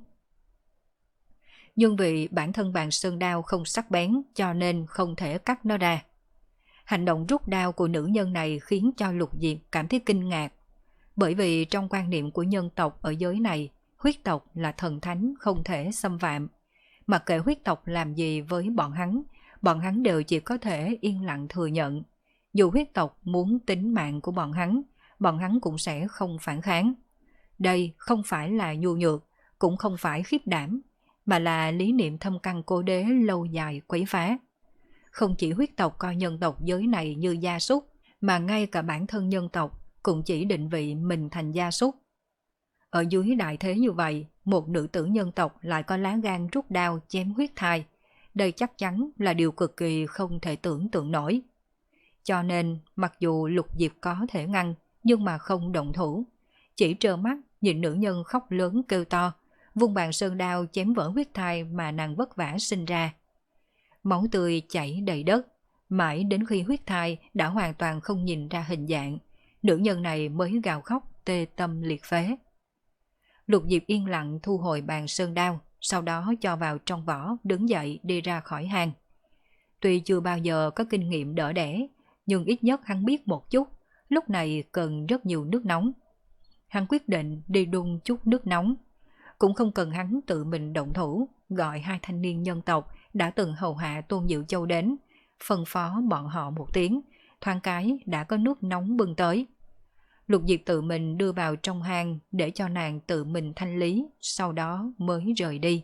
Nhưng vì bản thân bàn sơn đao không sắc bén cho nên không thể cắt nó ra. Hành động rút đao của nữ nhân này khiến cho Lục Diệp cảm thấy kinh ngạc. Bởi vì trong quan niệm của nhân tộc ở giới này, huyết tộc là thần thánh không thể xâm phạm. Mặc kệ huyết tộc làm gì với bọn hắn, bọn hắn đều chỉ có thể yên lặng thừa nhận. Dù huyết tộc muốn tính mạng của bọn hắn, bọn hắn cũng sẽ không phản kháng. Đây không phải là nhu nhược, cũng không phải khiếp đảm, mà là lý niệm thâm căn cố đế lâu dài quấy phá. Không chỉ huyết tộc coi nhân tộc giới này như gia súc, mà ngay cả bản thân nhân tộc cũng chỉ định vị mình thành gia súc. Ở dưới đại thế như vậy, một nữ tử nhân tộc lại có lá gan rút đao chém huyết thai. Đây chắc chắn là điều cực kỳ không thể tưởng tượng nổi. Cho nên, mặc dù Lục Diệp có thể ngăn, nhưng mà không động thủ. Chỉ trơ mắt nhìn nữ nhân khóc lớn kêu to, vung bàn sơn đao chém vỡ huyết thai mà nàng vất vả sinh ra. Máu tươi chảy đầy đất, mãi đến khi huyết thai đã hoàn toàn không nhìn ra hình dạng, nữ nhân này mới gào khóc tê tâm liệt phế. Lục Diệp yên lặng thu hồi bàn sơn đao, sau đó cho vào trong vỏ, đứng dậy đi ra khỏi hang. Tuy chưa bao giờ có kinh nghiệm đỡ đẻ, nhưng ít nhất hắn biết một chút, lúc này cần rất nhiều nước nóng. Hắn quyết định đi đun chút nước nóng. Cũng không cần hắn tự mình động thủ, gọi hai thanh niên nhân tộc đã từng hầu hạ Tôn Diệu Châu đến, phân phó bọn họ một tiếng, thoáng cái đã có nước nóng bưng tới. Lục Diệp tự mình đưa vào trong hang để cho nàng tự mình thanh lý, sau đó mới rời đi.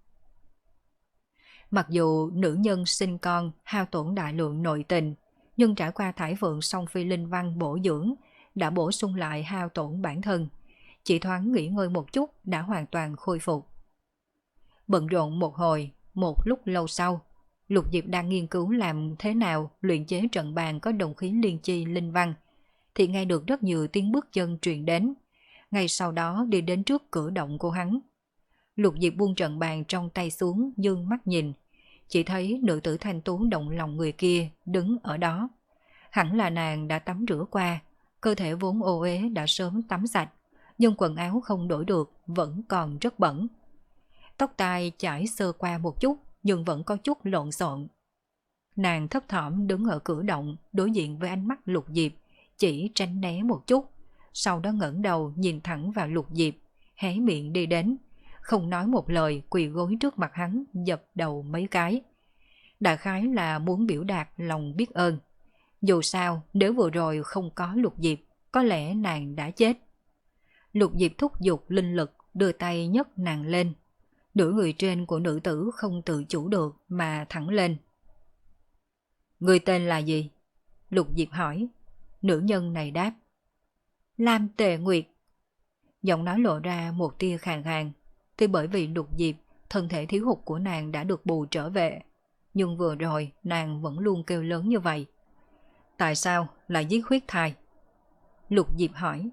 Mặc dù nữ nhân sinh con hao tổn đại lượng nội tình, nhưng trải qua thải vượng song phi linh văn bổ dưỡng, đã bổ sung lại hao tổn bản thân. Chỉ thoáng nghỉ ngơi một chút đã hoàn toàn khôi phục. Bận rộn một hồi, một lúc lâu sau, Lục Diệp đang nghiên cứu làm thế nào luyện chế trận bàn có đồng khí liên chi linh văn, thì nghe được rất nhiều tiếng bước chân truyền đến. Ngay sau đó đi đến trước cửa động của hắn. Lục Diệp buông trận bàn trong tay xuống, dương mắt nhìn, chỉ thấy nữ tử thanh tú động lòng người kia đứng ở đó. Hẳn là nàng đã tắm rửa qua, cơ thể vốn ô uế đã sớm tắm sạch, nhưng quần áo không đổi được, vẫn còn rất bẩn. Tóc tai chải sơ qua một chút, nhưng vẫn có chút lộn xộn. Nàng thấp thỏm đứng ở cửa động, đối diện với ánh mắt Lục Diệp, chỉ tránh né một chút, sau đó ngẩng đầu nhìn thẳng vào Lục Diệp, hé miệng đi đến, không nói một lời quỳ gối trước mặt hắn, dập đầu mấy cái. Đại khái là muốn biểu đạt lòng biết ơn. Dù sao, nếu vừa rồi không có Lục Diệp, có lẽ nàng đã chết. Lục Diệp thúc giục linh lực, đưa tay nhấc nàng lên. Nửa người trên của nữ tử không tự chủ được mà thẳng lên. Người tên là gì? Lục Diệp hỏi. Nữ nhân này đáp. Lam Tề Nguyệt. Giọng nói lộ ra một tia khàn khàn. Tuy bởi vì Lục Diệp, thân thể thiếu hụt của nàng đã được bù trở về, nhưng vừa rồi nàng vẫn luôn kêu lớn như vậy. Tại sao lại giết huyết thai? Lục Diệp hỏi.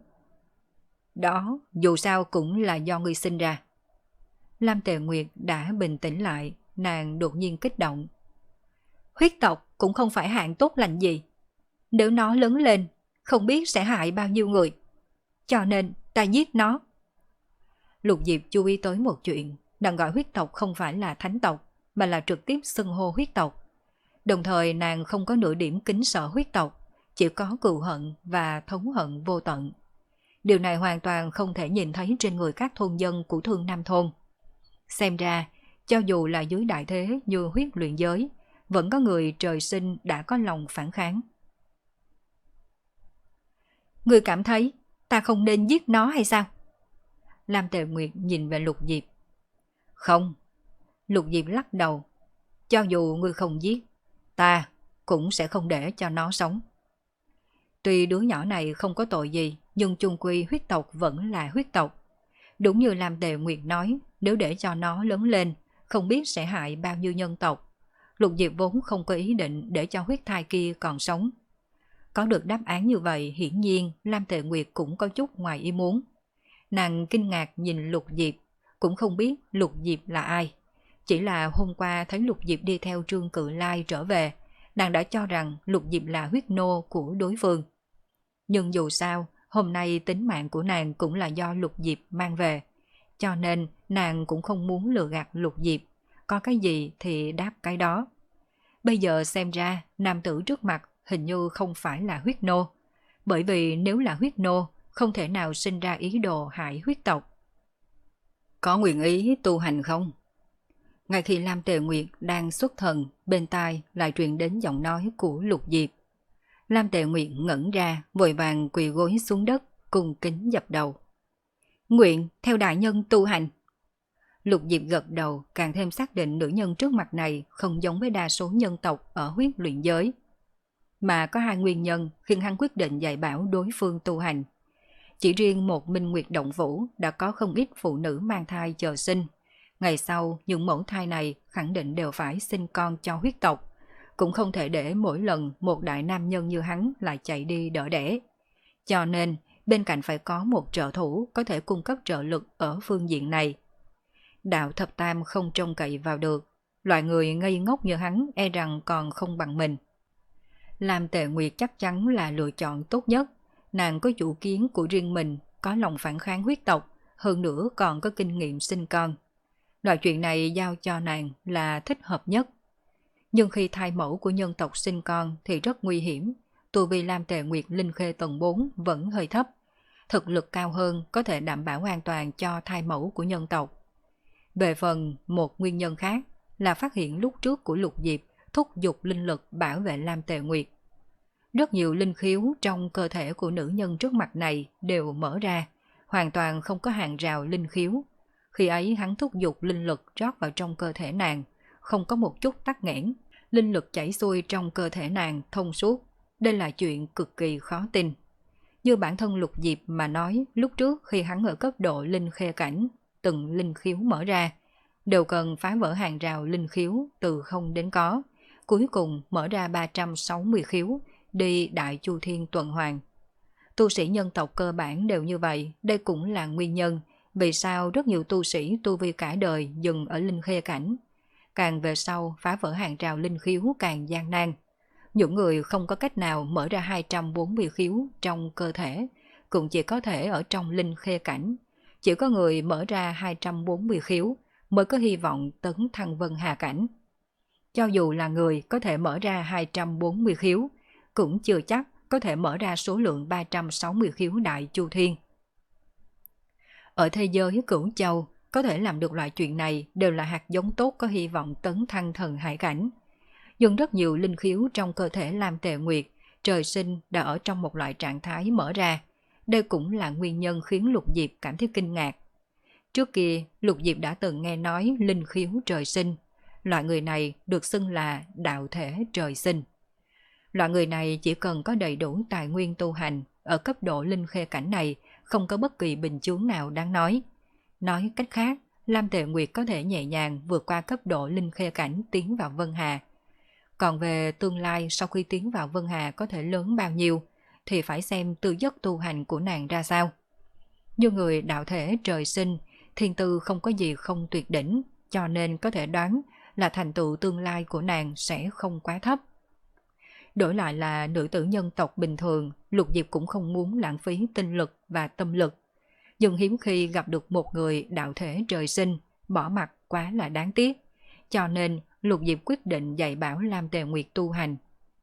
Đó, dù sao cũng là do ngươi sinh ra. Lam Tề Nguyệt đã bình tĩnh lại, nàng đột nhiên kích động. Huyết tộc cũng không phải hạng tốt lành gì. Nếu nó lớn lên, không biết sẽ hại bao nhiêu người. Cho nên ta giết nó. Lục Diệp chú ý tới một chuyện, nàng gọi huyết tộc không phải là thánh tộc, mà là trực tiếp xưng hô huyết tộc. Đồng thời nàng không có nửa điểm kính sợ huyết tộc, chỉ có cừu hận và thống hận vô tận. Điều này hoàn toàn không thể nhìn thấy trên người các thôn dân của Thương Nam Thôn. Xem ra, cho dù là dưới đại thế như huyết luyện giới, vẫn có người trời sinh đã có lòng phản kháng. Người cảm thấy ta không nên giết nó hay sao? Lam Tề Nguyệt nhìn về Lục Diệp. Không. Lục Diệp lắc đầu. Cho dù ngươi không giết, ta cũng sẽ không để cho nó sống. Tuy đứa nhỏ này không có tội gì, nhưng chung quy huyết tộc vẫn là huyết tộc. Đúng như Lam Tề Nguyệt nói, nếu để cho nó lớn lên, không biết sẽ hại bao nhiêu nhân tộc. Lục Diệp vốn không có ý định để cho huyết thai kia còn sống. Có được đáp án như vậy, hiển nhiên Lam Tề Nguyệt cũng có chút ngoài ý muốn. Nàng kinh ngạc nhìn Lục Diệp, cũng không biết Lục Diệp là ai. Chỉ là hôm qua thấy Lục Diệp đi theo Trương Cự Lai trở về, nàng đã cho rằng Lục Diệp là huyết nô của đối phương. Nhưng dù sao, hôm nay tính mạng của nàng cũng là do Lục Diệp mang về, cho nên nàng cũng không muốn lừa gạt Lục Diệp, có cái gì thì đáp cái đó. Bây giờ xem ra, nam tử trước mặt hình như không phải là huyết nô, bởi vì nếu là huyết nô, không thể nào sinh ra ý đồ hại huyết tộc. Có nguyện ý tu hành không? Ngay khi Lam Tề Nguyệt đang xuất thần, bên tai lại truyền đến giọng nói của Lục Diệp. Lam Tề Nguyệt ngẩn ra, vội vàng quỳ gối xuống đất, cung kính dập đầu. Nguyện theo đại nhân tu hành. Lục Diệp gật đầu, càng thêm xác định nữ nhân trước mặt này không giống với đa số nhân tộc ở huyết luyện giới. Mà có hai nguyên nhân khiến hắn quyết định dạy bảo đối phương tu hành. Chỉ riêng một Minh Nguyệt Động Vũ đã có không ít phụ nữ mang thai chờ sinh. Ngày sau, những mẫu thai này khẳng định đều phải sinh con cho huyết tộc. Cũng không thể để mỗi lần một đại nam nhân như hắn lại chạy đi đỡ đẻ. Cho nên, bên cạnh phải có một trợ thủ có thể cung cấp trợ lực ở phương diện này. Đạo thập tam không trông cậy vào được. Loại người ngây ngốc như hắn e rằng còn không bằng mình. Lam Tề Nguyệt chắc chắn là lựa chọn tốt nhất. Nàng có chủ kiến của riêng mình, có lòng phản kháng huyết tộc, hơn nữa còn có kinh nghiệm sinh con. Loại chuyện này giao cho nàng là thích hợp nhất. Nhưng khi thai mẫu của nhân tộc sinh con thì rất nguy hiểm. Tu vi Lam Tề Nguyệt linh khê tầng bốn vẫn hơi thấp. Thực lực cao hơn có thể đảm bảo an toàn cho thai mẫu của nhân tộc. Về phần một nguyên nhân khác là phát hiện lúc trước của Lục Diệp thúc giục linh lực bảo vệ Lam Tề Nguyệt. Rất nhiều linh khiếu trong cơ thể của nữ nhân trước mặt này đều mở ra, hoàn toàn không có hàng rào linh khiếu. Khi ấy hắn thúc giục linh lực rót vào trong cơ thể nàng, không có một chút tắc nghẽn, linh lực chảy xuôi trong cơ thể nàng thông suốt. Đây là chuyện cực kỳ khó tin. Như bản thân Lục Diệp mà nói, lúc trước khi hắn ở cấp độ linh khê cảnh, từng linh khiếu mở ra, đều cần phá vỡ hàng rào linh khiếu từ không đến có, cuối cùng mở ra ba trăm sáu mươi khiếu, đi Đại Chu Thiên tuần hoàn. Tu sĩ nhân tộc cơ bản đều như vậy, đây cũng là nguyên nhân vì sao rất nhiều tu sĩ tu vi cả đời dừng ở linh khê cảnh. Càng về sau phá vỡ hàng rào linh khiếu càng gian nan. Những người không có cách nào mở ra hai trăm bốn mươi khiếu trong cơ thể cũng chỉ có thể ở trong linh khê cảnh. Chỉ có người mở ra hai trăm bốn mươi khiếu mới có hy vọng tấn thăng vân hà cảnh. Cho dù là người có thể mở ra hai trăm bốn mươi khiếu, cũng chưa chắc có thể mở ra số lượng ba trăm sáu mươi khiếu Đại Chu Thiên. Ở thế giới Cửu Châu, có thể làm được loại chuyện này đều là hạt giống tốt có hy vọng tấn thăng thần hải cảnh. Nhưng rất nhiều linh khiếu trong cơ thể Lam Tề Nguyệt trời sinh đã ở trong một loại trạng thái mở ra. Đây cũng là nguyên nhân khiến Lục Diệp cảm thấy kinh ngạc. Trước kia, Lục Diệp đã từng nghe nói linh khiếu trời sinh. Loại người này được xưng là đạo thể trời sinh. Loại người này chỉ cần có đầy đủ tài nguyên tu hành, ở cấp độ linh khê cảnh này không có bất kỳ bình chướng nào đáng nói. Nói cách khác, Lam Tề Nguyệt có thể nhẹ nhàng vượt qua cấp độ linh khê cảnh tiến vào Vân Hà. Còn về tương lai sau khi tiến vào Vân Hà có thể lớn bao nhiêu, thì phải xem tư chất tu hành của nàng ra sao. Như người đạo thể trời sinh, thiên tư không có gì không tuyệt đỉnh, cho nên có thể đoán là thành tựu tương lai của nàng sẽ không quá thấp. Đổi lại là nữ tử nhân tộc bình thường, Lục Diệp cũng không muốn lãng phí tinh lực và tâm lực. Nhưng hiếm khi gặp được một người đạo thể trời sinh, bỏ mặt quá là đáng tiếc. Cho nên Lục Diệp quyết định dạy bảo Lam Tề Nguyệt tu hành.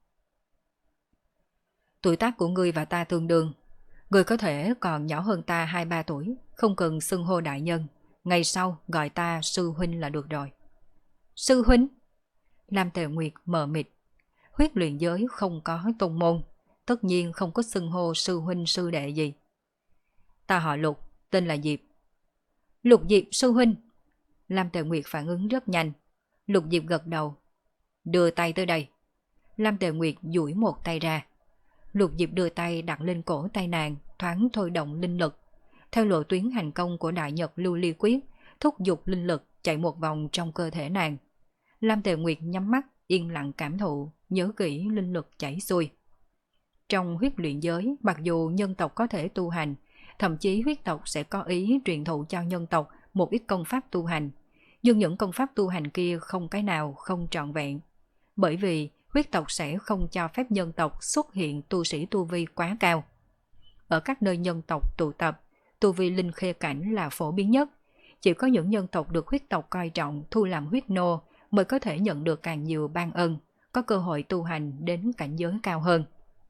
Tuổi tác của ngươi và ta tương đương. Ngươi có thể còn nhỏ hơn ta hai ba tuổi, không cần xưng hô đại nhân. Ngày sau gọi ta sư huynh là được rồi. Sư huynh? Lam Tề Nguyệt mờ mịt. Huyết luyện giới không có tôn môn, tất nhiên không có xưng hô sư huynh sư đệ gì. Ta họ Lục, tên là Diệp. Lục Diệp sư huynh. Lam Tề Nguyệt phản ứng rất nhanh. Lục Diệp gật đầu. Đưa tay tới đây. Lam Tề Nguyệt duỗi một tay ra. Lục Diệp đưa tay đặt lên cổ tay nàng, thoáng thôi động linh lực. Theo lộ tuyến hành công của Đại Nhật Lưu Ly Quyết, thúc giục linh lực chạy một vòng trong cơ thể nàng. Lam Tề Nguyệt nhắm mắt, yên lặng cảm thụ, nhớ kỹ linh lực chảy xuôi. Trong huyết luyện giới, mặc dù nhân tộc có thể tu hành, thậm chí huyết tộc sẽ có ý truyền thụ cho nhân tộc một ít công pháp tu hành, nhưng những công pháp tu hành kia không cái nào không trọn vẹn. Bởi vì huyết tộc sẽ không cho phép nhân tộc xuất hiện tu sĩ tu vi quá cao. Ở các nơi nhân tộc tụ tập, tu vi linh khê cảnh là phổ biến nhất. Chỉ có những nhân tộc được huyết tộc coi trọng thu làm huyết nô mới có thể nhận được càng nhiều ban ân, có cơ hội tu hành đến cảnh giới cao hơn.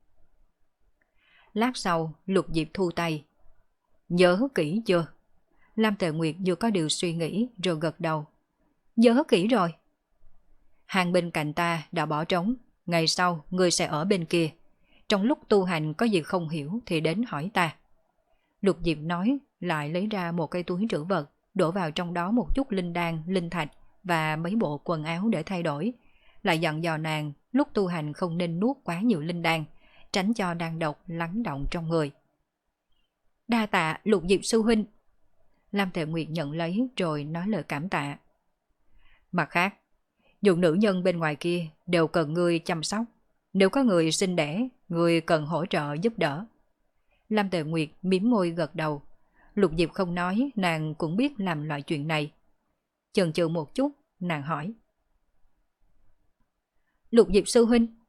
Lát sau, Lục Diệp thu tay. Nhớ kỹ chưa? Lam Tề Nguyệt vừa có điều suy nghĩ rồi gật đầu. Nhớ kỹ rồi. Hàng bên cạnh ta đã bỏ trống, ngày sau ngươi sẽ ở bên kia. Trong lúc tu hành có gì không hiểu thì đến hỏi ta. Lục Diệp nói, lại lấy ra một cây túi trữ vật, đổ vào trong đó một chút linh đan, linh thạch và mấy bộ quần áo để thay đổi. Lại dặn dò nàng lúc tu hành không nên nuốt quá nhiều linh đan, tránh cho đan độc lắng động trong người. Đa tạ Lục Diệp sư huynh. Lam Tề Nguyệt nhận lấy rồi nói lời cảm tạ. Mặt khác, những nữ nhân bên ngoài kia đều cần ngươi chăm sóc. Nếu có người sinh đẻ, ngươi cần hỗ trợ giúp đỡ. Lam Tề Nguyệt mím môi gật đầu. Lục Diệp không nói, nàng cũng biết làm loại chuyện này. Chần chừ một chút, nàng hỏi. Lục Diệp sư huynh,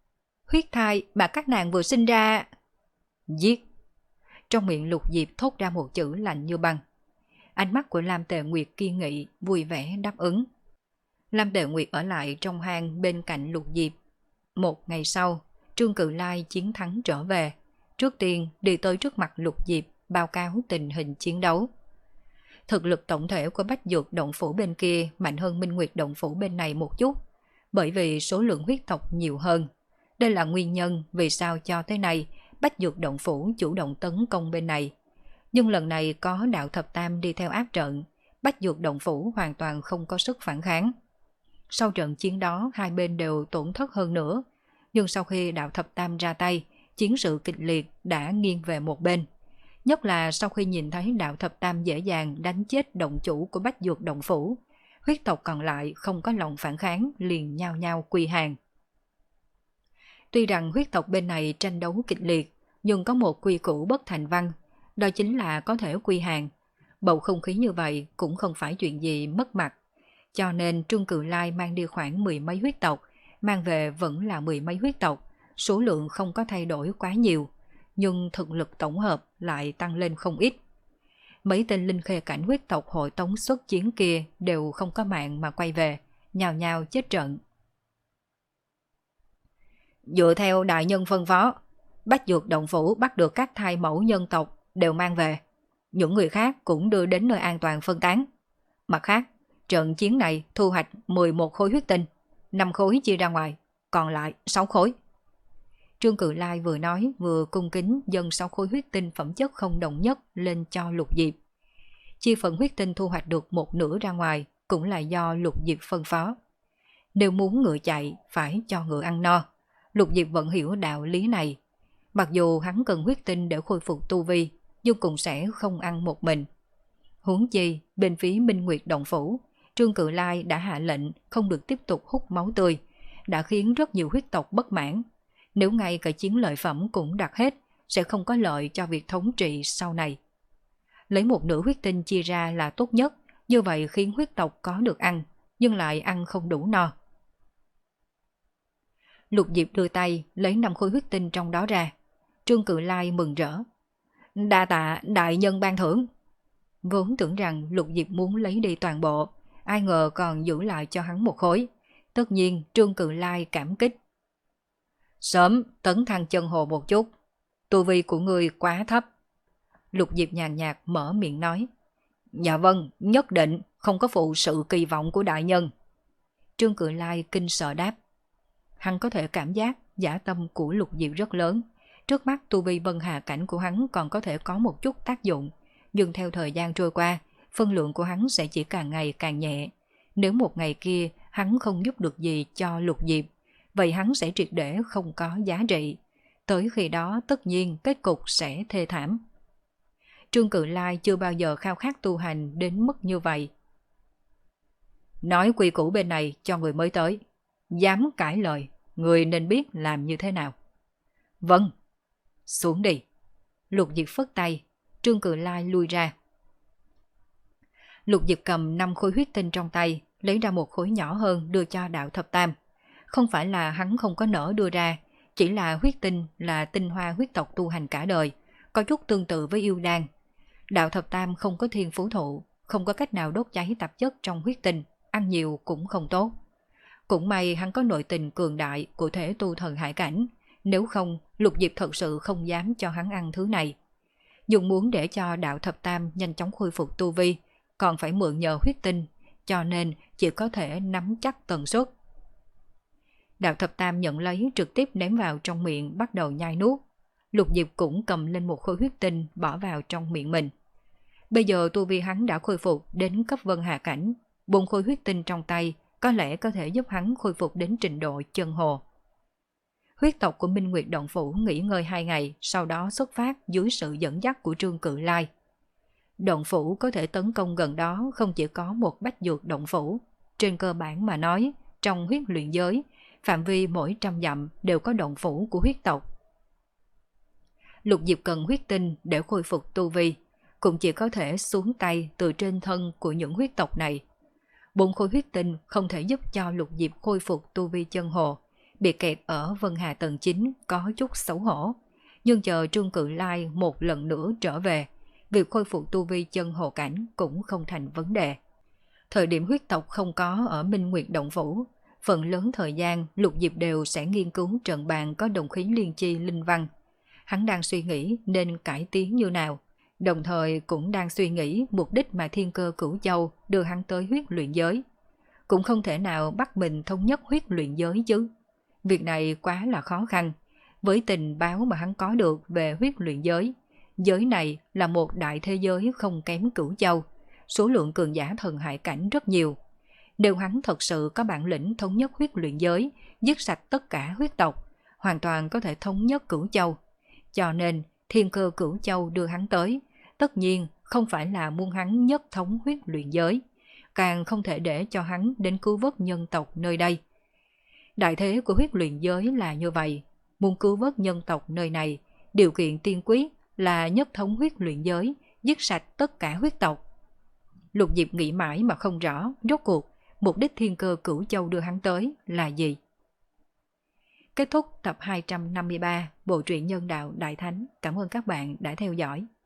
huyết thai mà các nàng vừa sinh ra. Giết! Trong miệng Lục Diệp thốt ra một chữ lạnh như băng. Ánh mắt của Lam Tề Nguyệt kiên nghị, vui vẻ đáp ứng. Lam Tề Nguyệt ở lại trong hang bên cạnh Lục Diệp. Một ngày sau, Trương Cự Lai chiến thắng trở về. Trước tiên đi tới trước mặt Lục Diệp báo cáo tình hình chiến đấu. Thực lực tổng thể của Bách Dược Động Phủ bên kia mạnh hơn Minh Nguyệt Động Phủ bên này một chút, bởi vì số lượng huyết tộc nhiều hơn. Đây là nguyên nhân vì sao cho tới nay Bách Dược Động Phủ chủ động tấn công bên này. Nhưng lần này có Đạo Thập Tam đi theo áp trận, Bách Dược Động Phủ hoàn toàn không có sức phản kháng. Sau trận chiến đó hai bên đều tổn thất hơn nữa, nhưng sau khi Đạo Thập Tam ra tay, chiến sự kịch liệt đã nghiêng về một bên. Nhất là sau khi nhìn thấy Đạo Thập Tam dễ dàng đánh chết động chủ của Bách Dược Động Phủ, huyết tộc còn lại không có lòng phản kháng liền nhao nhao quy hàng. Tuy rằng huyết tộc bên này tranh đấu kịch liệt, nhưng có một quy củ bất thành văn, đó chính là có thể quy hàng. Bầu không khí như vậy cũng không phải chuyện gì mất mặt. Cho nên Trương Cự Lai mang đi khoảng mười mấy huyết tộc, mang về vẫn là mười mấy huyết tộc, số lượng không có thay đổi quá nhiều, nhưng thực lực tổng hợp lại tăng lên không ít. Mấy tên linh khê cảnh huyết tộc hội tống xuất chiến kia đều không có mạng mà quay về, nhào nhào chết trận. Dựa theo đại nhân phân phó, Bách Dược Động Phủ bắt được các thai mẫu nhân tộc đều mang về. Những người khác cũng đưa đến nơi an toàn phân tán. Mặt khác, trận chiến này thu hoạch mười một khối huyết tinh, năm khối chia ra ngoài, còn lại sáu khối. Trương Cự Lai vừa nói vừa cung kính dâng sáu khối huyết tinh phẩm chất không đồng nhất lên cho Lục Diệp. Chia phần huyết tinh thu hoạch được một nửa ra ngoài cũng là do Lục Diệp phân phó. Nếu muốn ngựa chạy phải cho ngựa ăn no. Lục Diệp vẫn hiểu đạo lý này. Mặc dù hắn cần huyết tinh để khôi phục tu vi, nhưng cũng sẽ không ăn một mình. Huống chi, bên phía Minh Nguyệt Động Phủ, Trương Cự Lai đã hạ lệnh không được tiếp tục hút máu tươi, đã khiến rất nhiều huyết tộc bất mãn. Nếu ngay cả chiến lợi phẩm cũng đặt hết, sẽ không có lợi cho việc thống trị sau này. Lấy một nửa huyết tinh chia ra là tốt nhất, như vậy khiến huyết tộc có được ăn, nhưng lại ăn không đủ no. Lục Diệp đưa tay lấy năm khối huyết tinh trong đó ra. Trương Cự Lai mừng rỡ. Đa tạ đại nhân ban thưởng. Vốn tưởng rằng Lục Diệp muốn lấy đi toàn bộ, ai ngờ còn giữ lại cho hắn một khối. Tất nhiên Trương Cự Lai cảm kích. Sớm tấn thăng chân hồ một chút, tu vi của ngươi quá thấp. Lục Diệp nhàn nhạt mở miệng nói. Dạ vâng, nhất định không có phụ sự kỳ vọng của đại nhân. Trương Cự Lai kinh sợ đáp. Hắn có thể cảm giác dã tâm của Lục Diệp rất lớn. Trước mắt tu vi vân hà cảnh của hắn còn có thể có một chút tác dụng, nhưng theo thời gian trôi qua, phân lượng của hắn sẽ chỉ càng ngày càng nhẹ. Nếu một ngày kia hắn không giúp được gì cho Lục Diệp, vậy hắn sẽ triệt để không có giá trị. Tới khi đó tất nhiên kết cục sẽ thê thảm. Trương Cự Lai chưa bao giờ khao khát tu hành đến mức như vậy. Nói quy củ bên này cho người mới tới. Dám cãi lời, người nên biết làm như thế nào. Vâng. Xuống đi. Lục Diệp phất tay, Trương Cự Lai lui ra. Lục Diệp cầm năm khối huyết tinh trong tay, lấy ra một khối nhỏ hơn đưa cho Đạo Thập Tam. Không phải là hắn không có nỡ đưa ra, chỉ là huyết tinh là tinh hoa huyết tộc tu hành cả đời, có chút tương tự với yêu đan. Đạo Thập Tam không có thiên phú thụ, không có cách nào đốt cháy tạp chất trong huyết tinh, ăn nhiều cũng không tốt. Cũng may hắn có nội tình cường đại của thể tu thần hải cảnh, nếu không Lục Diệp thật sự không dám cho hắn ăn thứ này. Dùng muốn để cho Đạo Thập Tam nhanh chóng khôi phục tu vi, còn phải mượn nhờ huyết tinh, cho nên chỉ có thể nắm chắc tần suất. Đạo Thập Tam nhận lấy trực tiếp ném vào trong miệng bắt đầu nhai nuốt. Lục Diệp cũng cầm lên một khối huyết tinh bỏ vào trong miệng mình. Bây giờ tu vi hắn đã khôi phục đến cấp vân hà cảnh, bốn khối huyết tinh trong tay có lẽ có thể giúp hắn khôi phục đến trình độ chân hồ. Huyết tộc của Minh Nguyệt Động Phủ nghỉ ngơi hai ngày, sau đó xuất phát dưới sự dẫn dắt của Trương Cự Lai. Động Phủ có thể tấn công gần đó không chỉ có một Bách Dược Động Phủ. Trên cơ bản mà nói, trong huyết luyện giới, phạm vi mỗi trăm dặm đều có động phủ của huyết tộc. Lục Diệp cần huyết tinh để khôi phục tu vi, cũng chỉ có thể xuống tay từ trên thân của những huyết tộc này. Bốn khối huyết tinh không thể giúp cho Lục Diệp khôi phục tu vi chân hồ, bị kẹt ở Vân Hà tầng chín có chút xấu hổ. Nhưng chờ Trương Cự Lai một lần nữa trở về, việc khôi phục tu vi chân hồ cảnh cũng không thành vấn đề. Thời điểm huyết tộc không có ở Minh Nguyệt Động Phủ, phần lớn thời gian Lục Diệp đều sẽ nghiên cứu trận bàn có đồng khí liên chi linh văn. Hắn đang suy nghĩ nên cải tiến như nào, đồng thời cũng đang suy nghĩ mục đích mà Thiên Cơ Cửu Châu đưa hắn tới huyết luyện giới. Cũng không thể nào bắt mình thống nhất huyết luyện giới chứ. Việc này quá là khó khăn. Với tình báo mà hắn có được về huyết luyện giới, giới này là một đại thế giới không kém Cửu Châu, số lượng cường giả thần hải cảnh rất nhiều. Nếu hắn thật sự có bản lĩnh thống nhất huyết luyện giới, giết sạch tất cả huyết tộc, hoàn toàn có thể thống nhất Cửu Châu. Cho nên Thiên Cơ Cửu Châu đưa hắn tới, tất nhiên không phải là muốn hắn nhất thống huyết luyện giới, càng không thể để cho hắn đến cứu vớt nhân tộc nơi đây. Đại thế của huyết luyện giới là như vậy, muốn cứu vớt nhân tộc nơi này, điều kiện tiên quyết là nhất thống huyết luyện giới, giết sạch tất cả huyết tộc. Lục Diệp nghĩ mãi mà không rõ rốt cuộc mục đích Thiên Cơ Cửu Châu đưa hắn tới là gì. Kết thúc tập hai trăm năm mươi ba Bộ truyện Nhân Đạo Đại Thánh. Cảm ơn các bạn đã theo dõi.